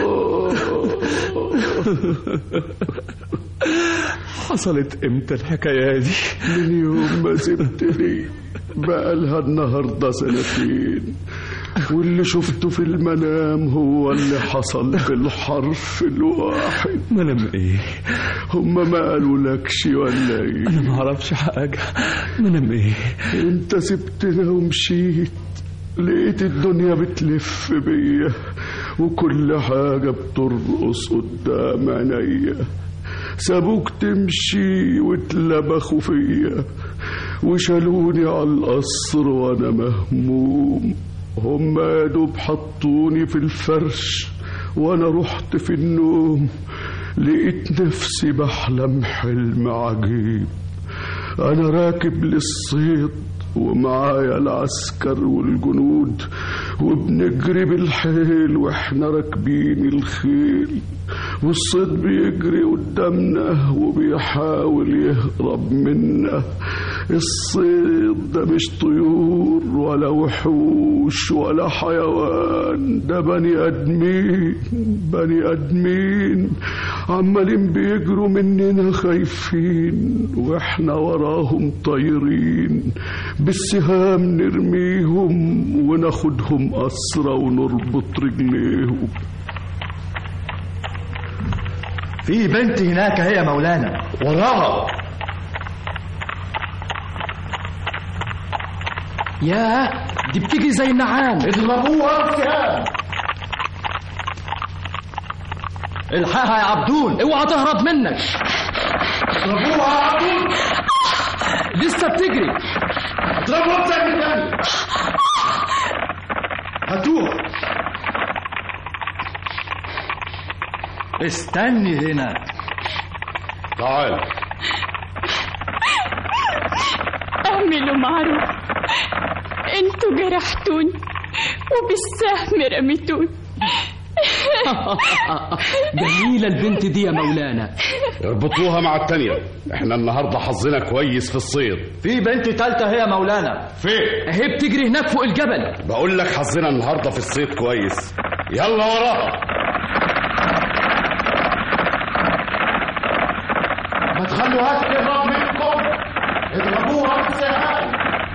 حصلت امتى الحكاية دي؟ من يوم ما سبتني بقالها النهاردة 2 سنين، واللي شفته في المنام هو اللي حصل بالحرف الواحد. منام ايه؟ هما ما قالوا لكش ولا ايه؟ انا ما اعرفش حاجة. منام ايه؟ انت سبتنا ومشيت، لقيت الدنيا بتلف بيا وكل حاجة بترقص قدام عينيا. سابوك تمشي واتلبخوا فيا وشالوني على القصر وانا مهموم. هما يا دوب حطوني في الفرش وانا رحت في النوم، لقيت نفسي بحلم حلم عجيب. انا راكب للصيد ومعايا العسكر والجنود، وبنجري بالحيل واحنا راكبين الخيل، والصيد بيجري قدامنا وبيحاول يهرب منا. الصيد ده مش طيور ولا وحوش ولا حيوان، ده بني ادمين عمالين بيجروا مننا خايفين، واحنا وراهم طايرين بالسهام نرميهم وناخدهم أسرى ونربط رجليهم. في بنت هناك هي مولانا، وراها. يا دي بتجري زي النعام. اضربوها بسهام. الحقها يا عبدون، اوعى تهرب منك. اضربوها يا عبدون. لسه بتجري. اضربوها بسهام. هاتوها. استني هنا. تعال. اعملوا معروف، انتوا جرحتوني وبالسهم رميتوني. جميلة البنت دي يا مولانا. اربطوها مع التانية، احنا النهاردة حظنا كويس في الصيد. في بنت تالتة هي مولانا. فين؟ اهي بتجري هناك فوق الجبل. بقول لك حظنا النهاردة في الصيد كويس. يلا وراها. ما تخلوهاش تهرب منكم، اضربوها بالسهام.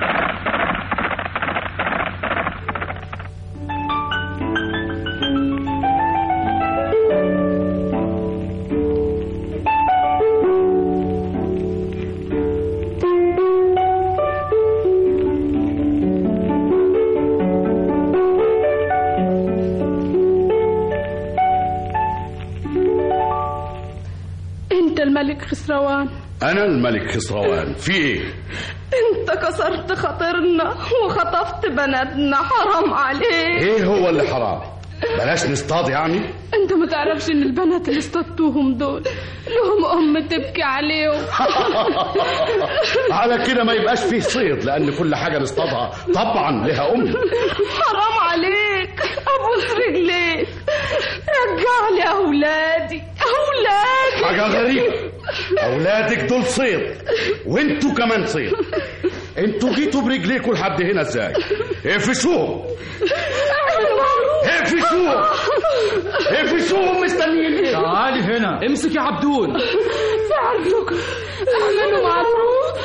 الملك خسروان. أنا الملك خسروان. في إيه؟ أنت كسرت خاطرنا وخطفت بناتنا، حرام عليك. إيه هو اللي حرام؟ بلاش نصطاد يعني؟ أنت ما تعرفش إن البنات اللي اصطادتوهم دول لهم تبكي عليهم. على كده ما يبقاش فيه صيد، لأن كل حاجة نصطادها طبعا لها حرام عليك، أبوس رجليك، رجع لي أولادي. حاجة غريبة، أولادك دول صيد وانتوا كمان صيد. انتوا جيتوا برجليكوا لحد هنا ازاي؟ اقفشوهم، اقفشوهم مستنيين ايه؟ تعالي هنا، امسك يا عبدون. في عرضكم، اعملوا معروف.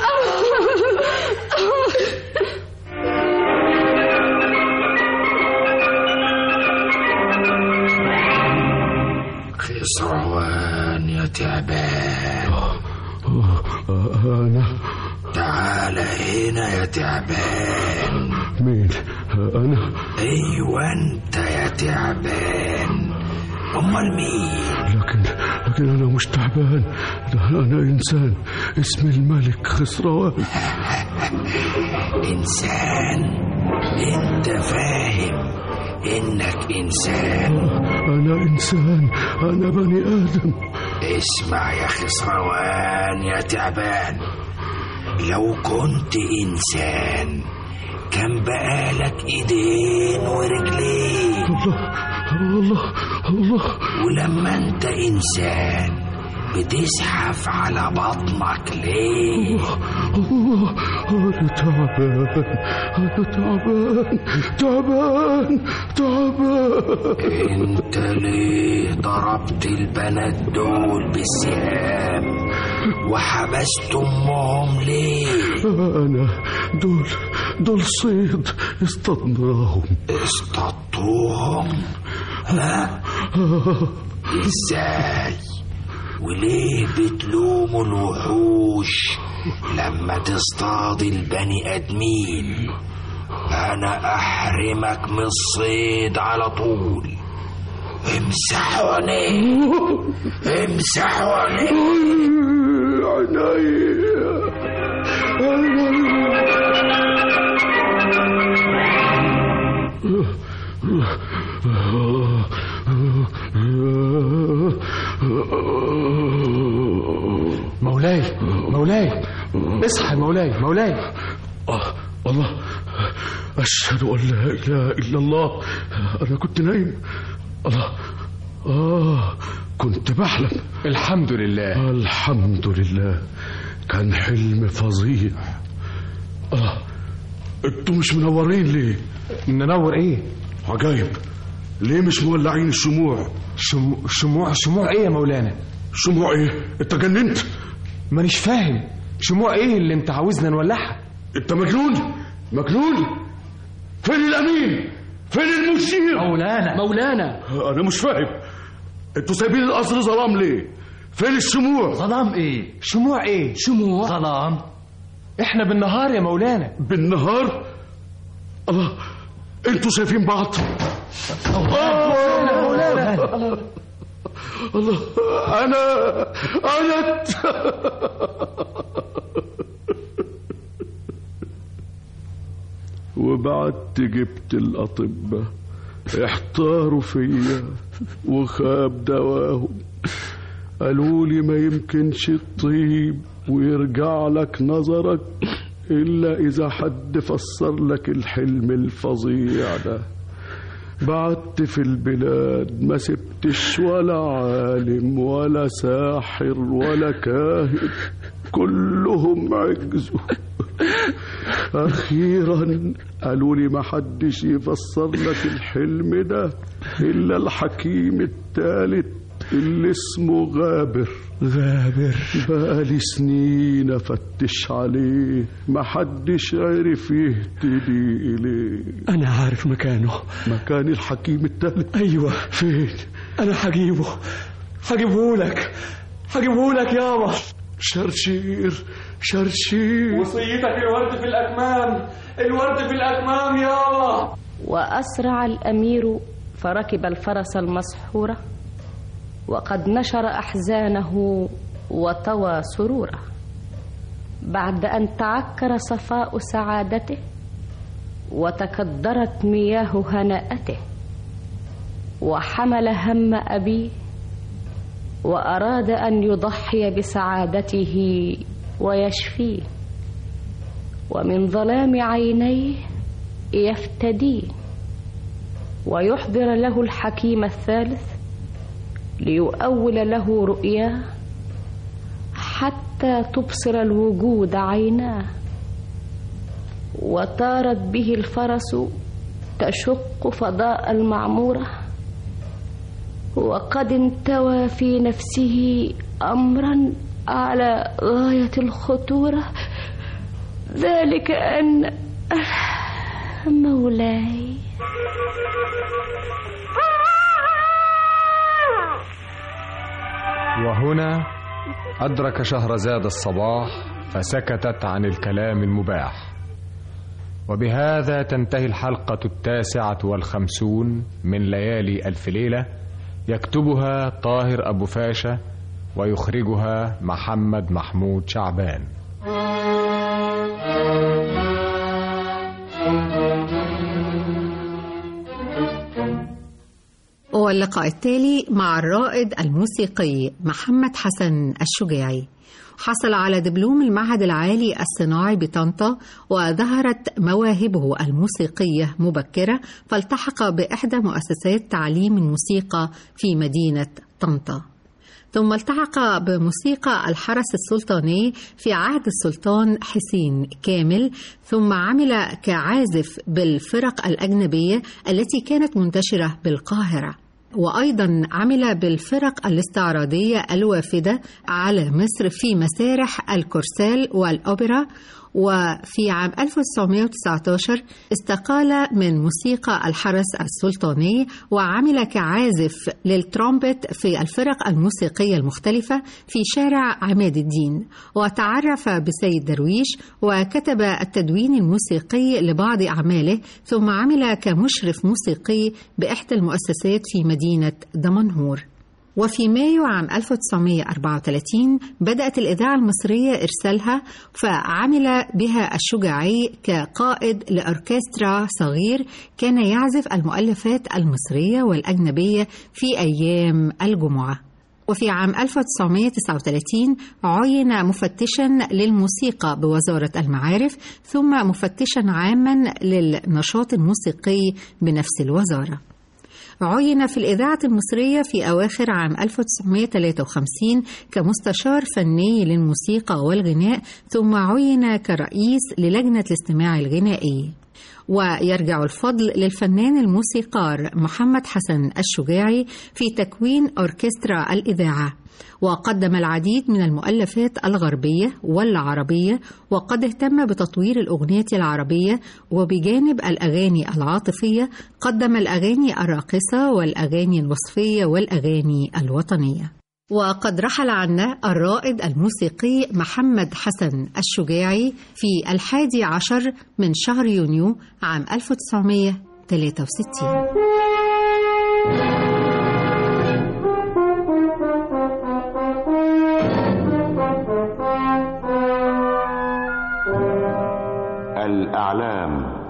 خسروان يا تعبان، أنا تعال هنا يا تعبان. مين؟ أنا؟ أيوة أنت يا تعبان، أمال مين؟ لكن أنا مش تعبان، أنا إنسان اسمي الملك خسروان. إنسان؟ أنت فاهم إنك إنسان؟ أنا إنسان، أنا بني آدم. اسمع يا خسروان يا تعبان، لو كنت إنسان كان بقالك إيدين ورجلين. الله. ولما أنت إنسان بتزحف على بطنك ليه؟ الله، أنا تعبان. أنت ليه ضربت البنات دول بالسهام وحبست أمهم ليه؟ أنا دول صيد اصطدناهم. اصطدتوهم؟ ها؟ إزاي؟ وليه بتلوموا الوحوش لما تصطاد البني آدمين؟ أنا أحرمك من الصيد على طول. امسحوا عينيك، امسحوا عينيك. مولاي اصحى مولاي. الله، أشهد أن لا إله إلا الله. أنا كنت نايم. الله، كنت بحلم. الحمد لله، كان حلم فظيع. انتوا مش منورين ليه؟ ننور ايه؟ عجايب، ليه مش مولعين الشموع؟ شموع ايه يا مولانا؟ شموع ايه؟ انت جننت؟ مانيش فاهم، شموع ايه اللي انت عاوزنا نولعها؟ انت مجنون. فين الامين؟ فين المشير؟ مولانا انا مش فاهم، انتوا سايبين القصر ظلام ليه؟ فين الشموع؟ ظلام ايه؟ شموع ظلام؟ احنا بالنهار يا مولانا. بالنهار؟ الله، انتوا شايفين بعض؟ مولانا الله، انا وبعدت جبت الأطباء، احتاروا فيا وخاب دواهم. قالوا لي ما يمكنش تطيب ويرجع لك نظرك إلا إذا حد فسر لك الحلم الفظيع ده. بعدت في البلاد ما سبتش ولا عالم ولا ساحر ولا كاهن، كلهم عجزوا. أخيرا قالوا لي ما حدش يفسر لك الحلم ده إلا الحكيم الثالث اللي اسمه غابر. بقالي سنين أفتش عليه، ما حدش عرف يهتدي إليه. أنا عارف مكانه. مكان الحكيم الثالث؟ أيوة. فين؟ أنا هجيبه لك يابا. شرشير. وصيتك الورد في الأكمام يابا. وأسرع الأمير فركب الفرس المسحورة، وقد نشر أحزانه وطوى سروره، بعد أن تعكر صفاء سعادته وتكدرت مياه هناءته، وحمل هم أبيه وأراد أن يضحي بسعادته ويشفيه، ومن ظلام عينيه يفتديه، ويحضر له الحكيم الثالث ليؤول له رؤياه حتى تبصر الوجود عيناه. وطارت به الفرس تشق فضاء المعمورة، وقد انتوى في نفسه أمرا على غاية الخطورة، ذلك أن مولاي وهنا أدرك شهرزاد الصباح فسكتت عن الكلام المباح. وبهذا تنتهي الحلقة 59 من ليالي ألف ليلة يكتبها طاهر أبو فاشا ويخرجها محمد محمود شعبان. واللقاء التالي مع الرائد الموسيقي محمد حسن الشجاعي. حصل على دبلوم المعهد العالي الصناعي بطنطا، وظهرت مواهبه الموسيقية مبكرة، فالتحق بإحدى مؤسسات تعليم الموسيقى في مدينة طنطا، ثم التحق بموسيقى الحرس السلطاني في عهد السلطان حسين كامل، ثم عمل كعازف بالفرق الأجنبية التي كانت منتشرة بالقاهرة، وأيضا عمل بالفرق الاستعراضية الوافدة على مصر في مسارح الكورسال والأوبرا. وفي عام 1919 استقال من موسيقى الحرس السلطاني وعمل كعازف للترومبت في الفرق الموسيقية المختلفة في شارع عماد الدين، وتعرف بسيد درويش وكتب التدوين الموسيقي لبعض أعماله، ثم عمل كمشرف موسيقي بإحدى المؤسسات في مدينة دمنهور. وفي مايو عام 1934 بدأت الإذاعة المصرية إرسالها، فعمل بها الشجاعي كقائد لأوركسترا صغير كان يعزف المؤلفات المصرية والأجنبية في أيام الجمعة. وفي عام 1939 عين مفتشا للموسيقى بوزارة المعارف، ثم مفتشا عاما للنشاط الموسيقي بنفس الوزارة. عين في الإذاعة المصرية في أواخر عام 1953 كمستشار فني للموسيقى والغناء، ثم عين كرئيس للجنة الاستماع الغنائي. ويرجع الفضل للفنان الموسيقار محمد حسن الشجاعي في تكوين أوركسترا الإذاعة، وقدم العديد من المؤلفات الغربية والعربية، وقد اهتم بتطوير الأغنية العربية، وبجانب الأغاني العاطفية قدم الأغاني الراقصة والأغاني الوصفية والأغاني الوطنية. وقد رحل عنا الرائد الموسيقي محمد حسن الشجاعي في 11 من شهر يونيو عام 1963. الأعلام.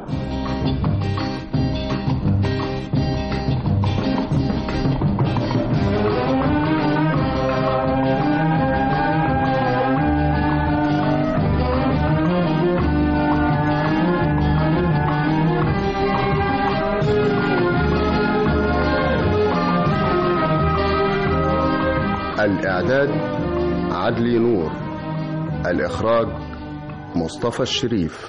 الإعداد عدلي نور، الإخراج مصطفى الشريف.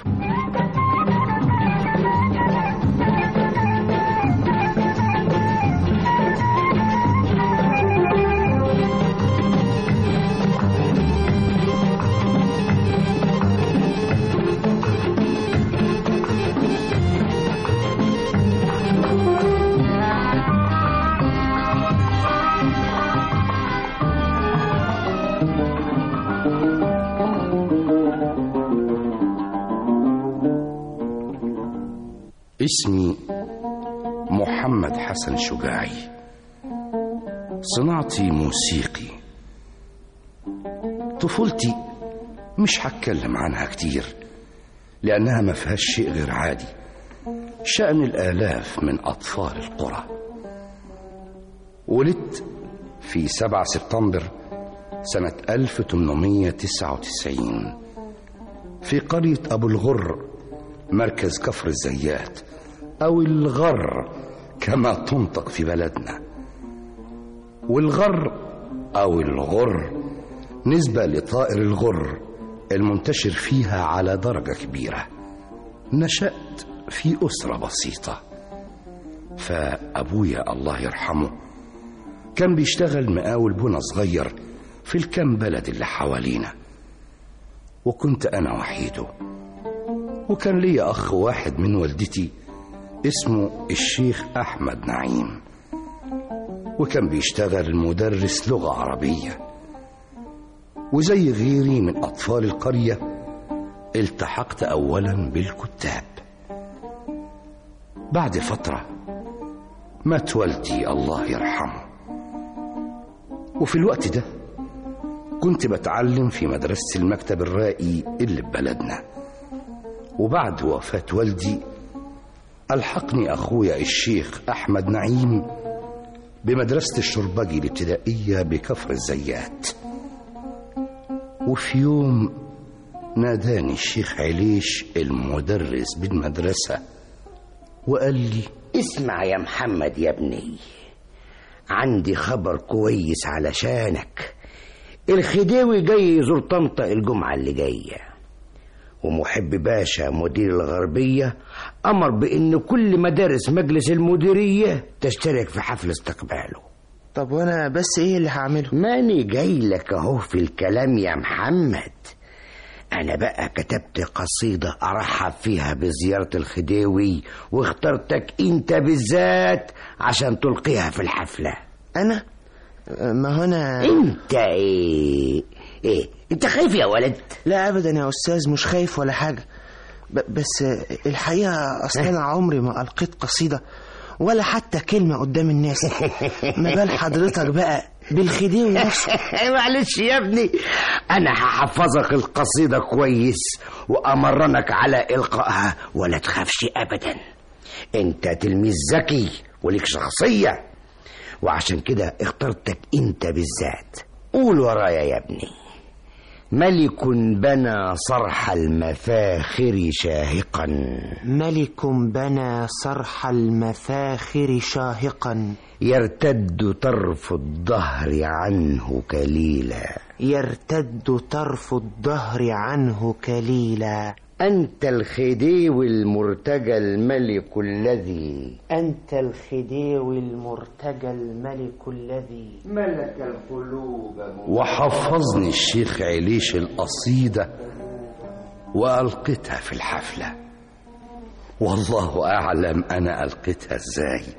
اسمي محمد حسن شجاعي، صناعتي موسيقي. طفولتي مش هتكلم عنها كتير لأنها ما فيهاش شيء غير عادي، شأن الآلاف من أطفال القرى. ولدت في 7 سبتمبر سنة 1899 في قرية أبو الغر، مركز كفر الزيات أو الغر كما تنطق في بلدنا. والغر أو الغر نسبة لطائر الغر المنتشر فيها على درجة كبيرة. نشأت في أسرة بسيطة، فأبويا الله يرحمه كان بيشتغل مقاول بنا صغير في الكام بلد اللي حوالينا، وكنت أنا وحيده. وكان لي أخ واحد من والدتي اسمه الشيخ أحمد نعيم، وكان بيشتغل مدرس لغة عربية. وزي غيري من أطفال القرية التحقت أولا بالكتاب. بعد فترة مات والدي الله يرحمه، وفي الوقت ده كنت بتعلم في مدرسة المكتب الرائي اللي ببلدنا. وبعد وفاة والدي ألحقني أخويا الشيخ أحمد نعيم بمدرسة الشربجي الابتدائية بكفر الزيات. وفي يوم ناداني الشيخ عليش المدرس بالمدرسة وقال لي: اسمع يا محمد يا ابني، عندي خبر كويس علشانك. الخديوي جاي يزور طنطا الجمعة اللي جاية، ومحب باشا مدير الغربية أمر بأن كل مدارس مجلس المديرية تشترك في حفل استقباله. طب وأنا بس إيه اللي هعمله؟ ماني جاي لك أهو في الكلام يا محمد. أنا بقى كتبت قصيدة أرحب فيها بزيارة الخديوي، واخترتك أنت بالذات عشان تلقيها في الحفلة. أنا؟ ما هنا أنت إيه؟ أنت خايف يا ولد؟ لا أبدا يا أستاذ، مش خايف ولا حاجة. بس الحقيقة أصلا أنا عمري ما ألقيت قصيدة ولا حتى كلمة قدام الناس. ما بال حضرتك بقى بالخديوي نفسه. معلش يا ابني، أنا هحفظك القصيدة كويس وأمرنك على إلقائها، ولا تخافش أبدا. أنت تلميذ ذكي وليك شخصية، وعشان كده اخترتك أنت بالذات. قول ورايا يا ابني: ملك بنى صرح المفاخر شاهقا. ملك بنى صرح المفاخر شاهقا، يرتد طرف الدهر عنه كليلا. يرتد طرف الدهر عنه كليلا. أنت الخديوي المرتجى الملك الذي، أنت الخديوي المرتجى الملك الذي ملك القلوب. وحفظني الشيخ عليش القصيدة وألقيتها في الحفلة، والله أعلم أنا ألقيتها إزاي،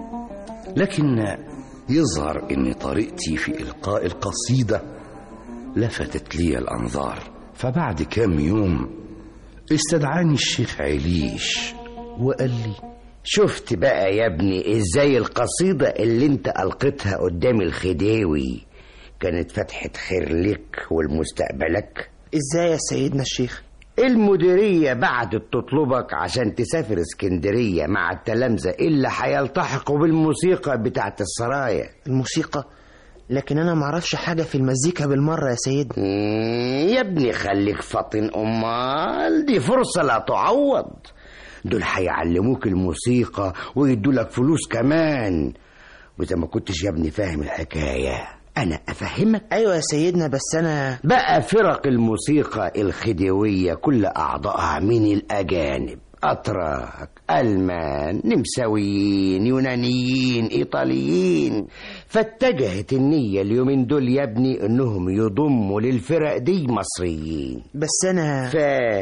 لكن يظهر أن طريقتي في إلقاء القصيدة لفتت لي الأنظار. فبعد كام يوم استدعاني الشيخ عليش وقال لي: شفت بقى يا ابني ازاي القصيدة اللي انت ألقيتها قدام الخديوي كانت فتحة خير لك ولمستقبلك؟ ازاي يا سيدنا الشيخ؟ المديرية بعدت تطلبك عشان تسافر اسكندرية مع التلامذة اللي هيلتحقوا بالموسيقى بتاعت السرايا. الموسيقى؟ لكن أنا معرفش حاجة في المزيكا بالمرة يا سيدنا. يا ابني خليك فطن، أمال دي فرصة لا تعوض. دول هيعلموك الموسيقى ويدولك فلوس كمان. وإذا ما كنتش يا ابني فاهم الحكاية أنا أفهمك. أيوة يا سيدنا، بس أنا بقى فرق الموسيقى الخديوية كل أعضائها من الأجانب، أتراك، ألمان، نمساويين، يونانيين، إيطاليين. فاتجهت النية اليومين دول يا ابني إنهم يضموا للفرق دي مصريين. بس أنا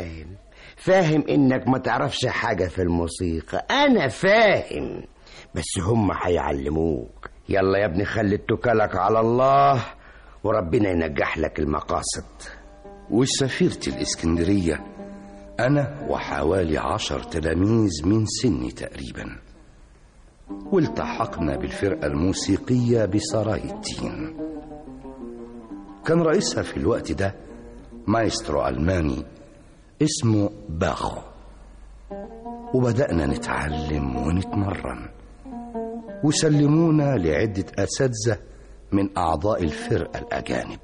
فاهم إنك ما تعرفش حاجة في الموسيقى، أنا فاهم، بس هم هيعلموك. يلا يا ابني خلي اتكالك على الله وربنا ينجح لك المقاصد. وسافرت الإسكندرية أنا وحوالي 10 تلاميذ من سني تقريبا، والتحقنا بالفرقة الموسيقية بسراي التين. كان رئيسها في الوقت ده مايسترو ألماني اسمه باخو، وبدأنا نتعلم ونتمرن، وسلمونا لعدة أساتذة من أعضاء الفرقة الأجانب،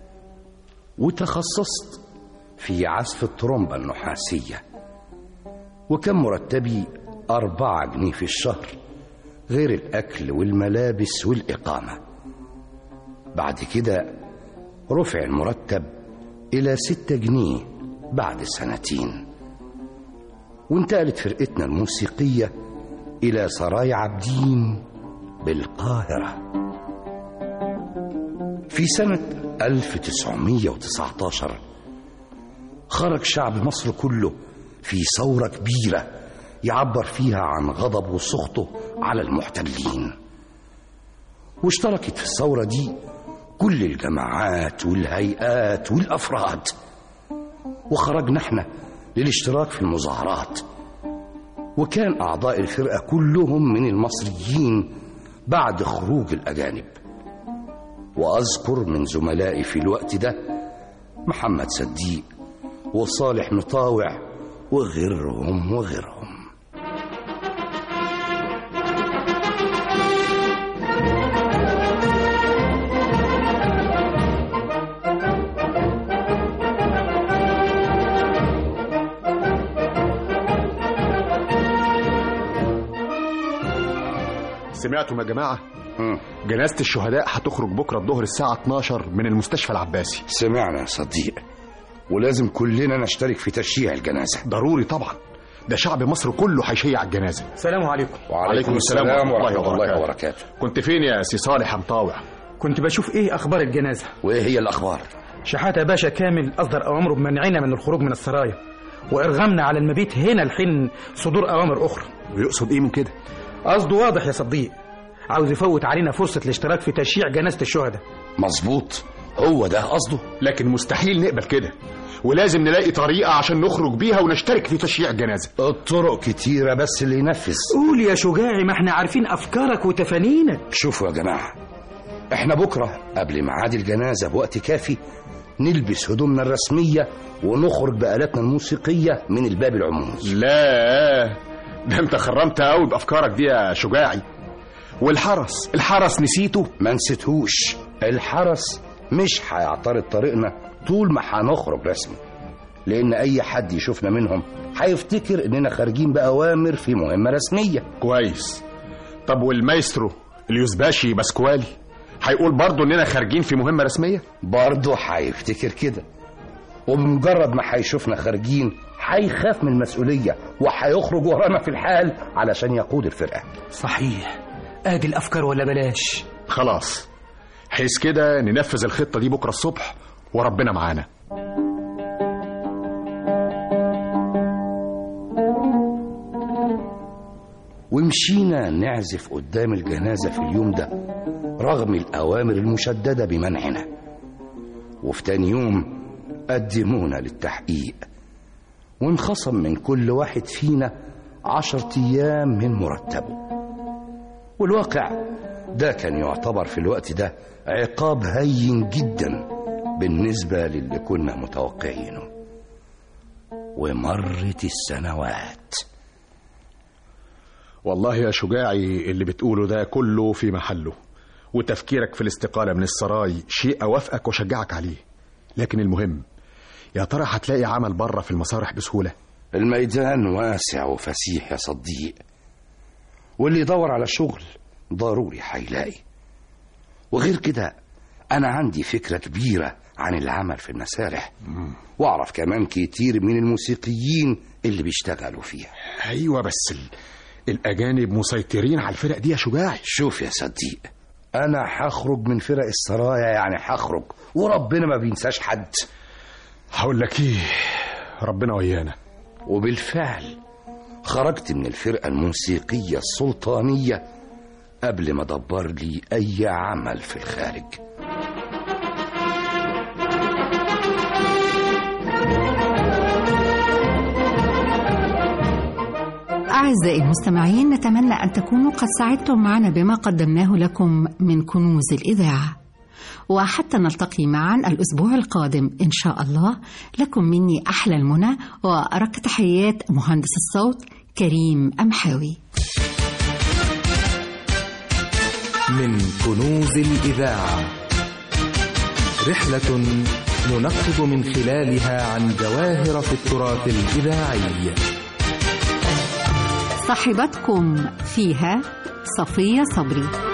وتخصصت في عزف الترومبة النحاسية، وكان مرتبي 4 جنيه في الشهر غير الأكل والملابس والإقامة. بعد كده رفع المرتب إلى 6 جنيه بعد 2 سنين، وانتقلت فرقتنا الموسيقية إلى سراي عابدين بالقاهرة. في سنة 1919 خرج شعب مصر كله في ثورة كبيرة يعبر فيها عن غضبه وسخطه على المحتلين، واشتركت في الثورة دي كل الجماعات والهيئات والأفراد، وخرجنا احنا للاشتراك في المظاهرات، وكان أعضاء الفرقة كلهم من المصريين بعد خروج الأجانب. وأذكر من زملائي في الوقت ده محمد صديق وصالح مطاوع وغيرهم وغيرهم. سمعتم يا جماعة؟ جنازة الشهداء هتخرج بكرة الظهر الساعة 12 من المستشفى العباسي. سمعنا يا صديق، ولازم كلنا نشترك في تشييع الجنازة. ضروري طبعا، ده شعب مصر كله هيشيع الجنازة. السلام عليكم. وعليكم السلام ورحمة الله وبركاته. كنت فين يا سي صالح مطاوع؟ كنت بشوف ايه اخبار الجنازة. وايه هي الاخبار؟ شحاتة باشا كامل اصدر اوامره بمنعنا من الخروج من السرايا وارغمنا على المبيت هنا لحين صدور اوامر اخرى. ويقصد ايه من كده؟ قصده واضح يا صديق، عاوز يفوت علينا فرصة الاشتراك في تشييع جنازة الشهداء. مظبوط، هو ده قصده. لكن مستحيل نقبل كده، ولازم نلاقي طريقة عشان نخرج بيها ونشترك في تشييع الجنازة. الطرق كتيرة بس اللي ينفذ. قول يا شجاعي، ما احنا عارفين افكارك وتفانينك. شوفوا يا جماعة، احنا بكرة قبل ميعاد الجنازة بوقت كافي نلبس هدومنا الرسمية ونخرج بآلاتنا الموسيقية من الباب العمومي. لا، ده انت خرمت قوي بافكارك دي يا شجاعي. والحرس نسيته؟ ما نسيتهوش. الحرس مش هيعترض طريقنا طول ما هنخرج رسمي، لان اي حد يشوفنا منهم هيفتكر اننا خارجين باوامر في مهمة رسمية. كويس. طب والمايسترو اليوزباشي باسكوالي هيقول برضه اننا خارجين في مهمة رسمية؟ برضه هيفتكر كده، وبمجرد ما هيشوفنا خارجين هيخاف من المسؤولية وهيخرج ورانا في الحال علشان يقود الفرقة. صحيح، ادي الافكار ولا بلاش. خلاص، حيث كده ننفذ الخطة دي بكرة الصبح وربنا معانا. ومشينا نعزف قدام الجنازة في اليوم ده رغم الأوامر المشددة بمنعنا. وفي تاني يوم قدمونا للتحقيق، وانخصم من كل واحد فينا 10 أيام من مرتبه. والواقع ده كان يعتبر في الوقت ده عقاب هين جدا بالنسبة للي كنا متوقعينه. ومرت السنوات. والله يا شجاعي اللي بتقوله ده كله في محله، وتفكيرك في الاستقالة من السراي شيء أوافقك وشجعك عليه. لكن المهم، يا ترى هتلاقي عمل بره في المسارح بسهولة؟ الميدان واسع وفسيح يا صديق، واللي يدور على شغل ضروري هيلاقي. وغير كده أنا عندي فكرة كبيرة عن العمل في المسارح، وأعرف كمان كتير من الموسيقيين اللي بيشتغلوا فيها. أيوة، بس الأجانب مسيطرين على الفرق دي يا شجاعي. شوف يا صديق، أنا هخرج من فرق السرايا، يعني هخرج، وربنا ما بينساش حد. هقول لك إيه، ربنا ويانا. وبالفعل خرجت من الفرقة الموسيقية السلطانية قبل ما دبر لي أي عمل في الخارج. أعزائي المستمعين، نتمنى أن تكونوا قد سعدتم معنا بما قدمناه لكم من كنوز الإذاعة. وحتى نلتقي معا الأسبوع القادم إن شاء الله، لكم مني أحلى المنى وأرق تحيات مهندس الصوت كريم أمحاوي. من كنوز الإذاعة، رحلة ننقب من خلالها عن جواهر في التراث الإذاعي. صاحبتكم فيها صفية صبري.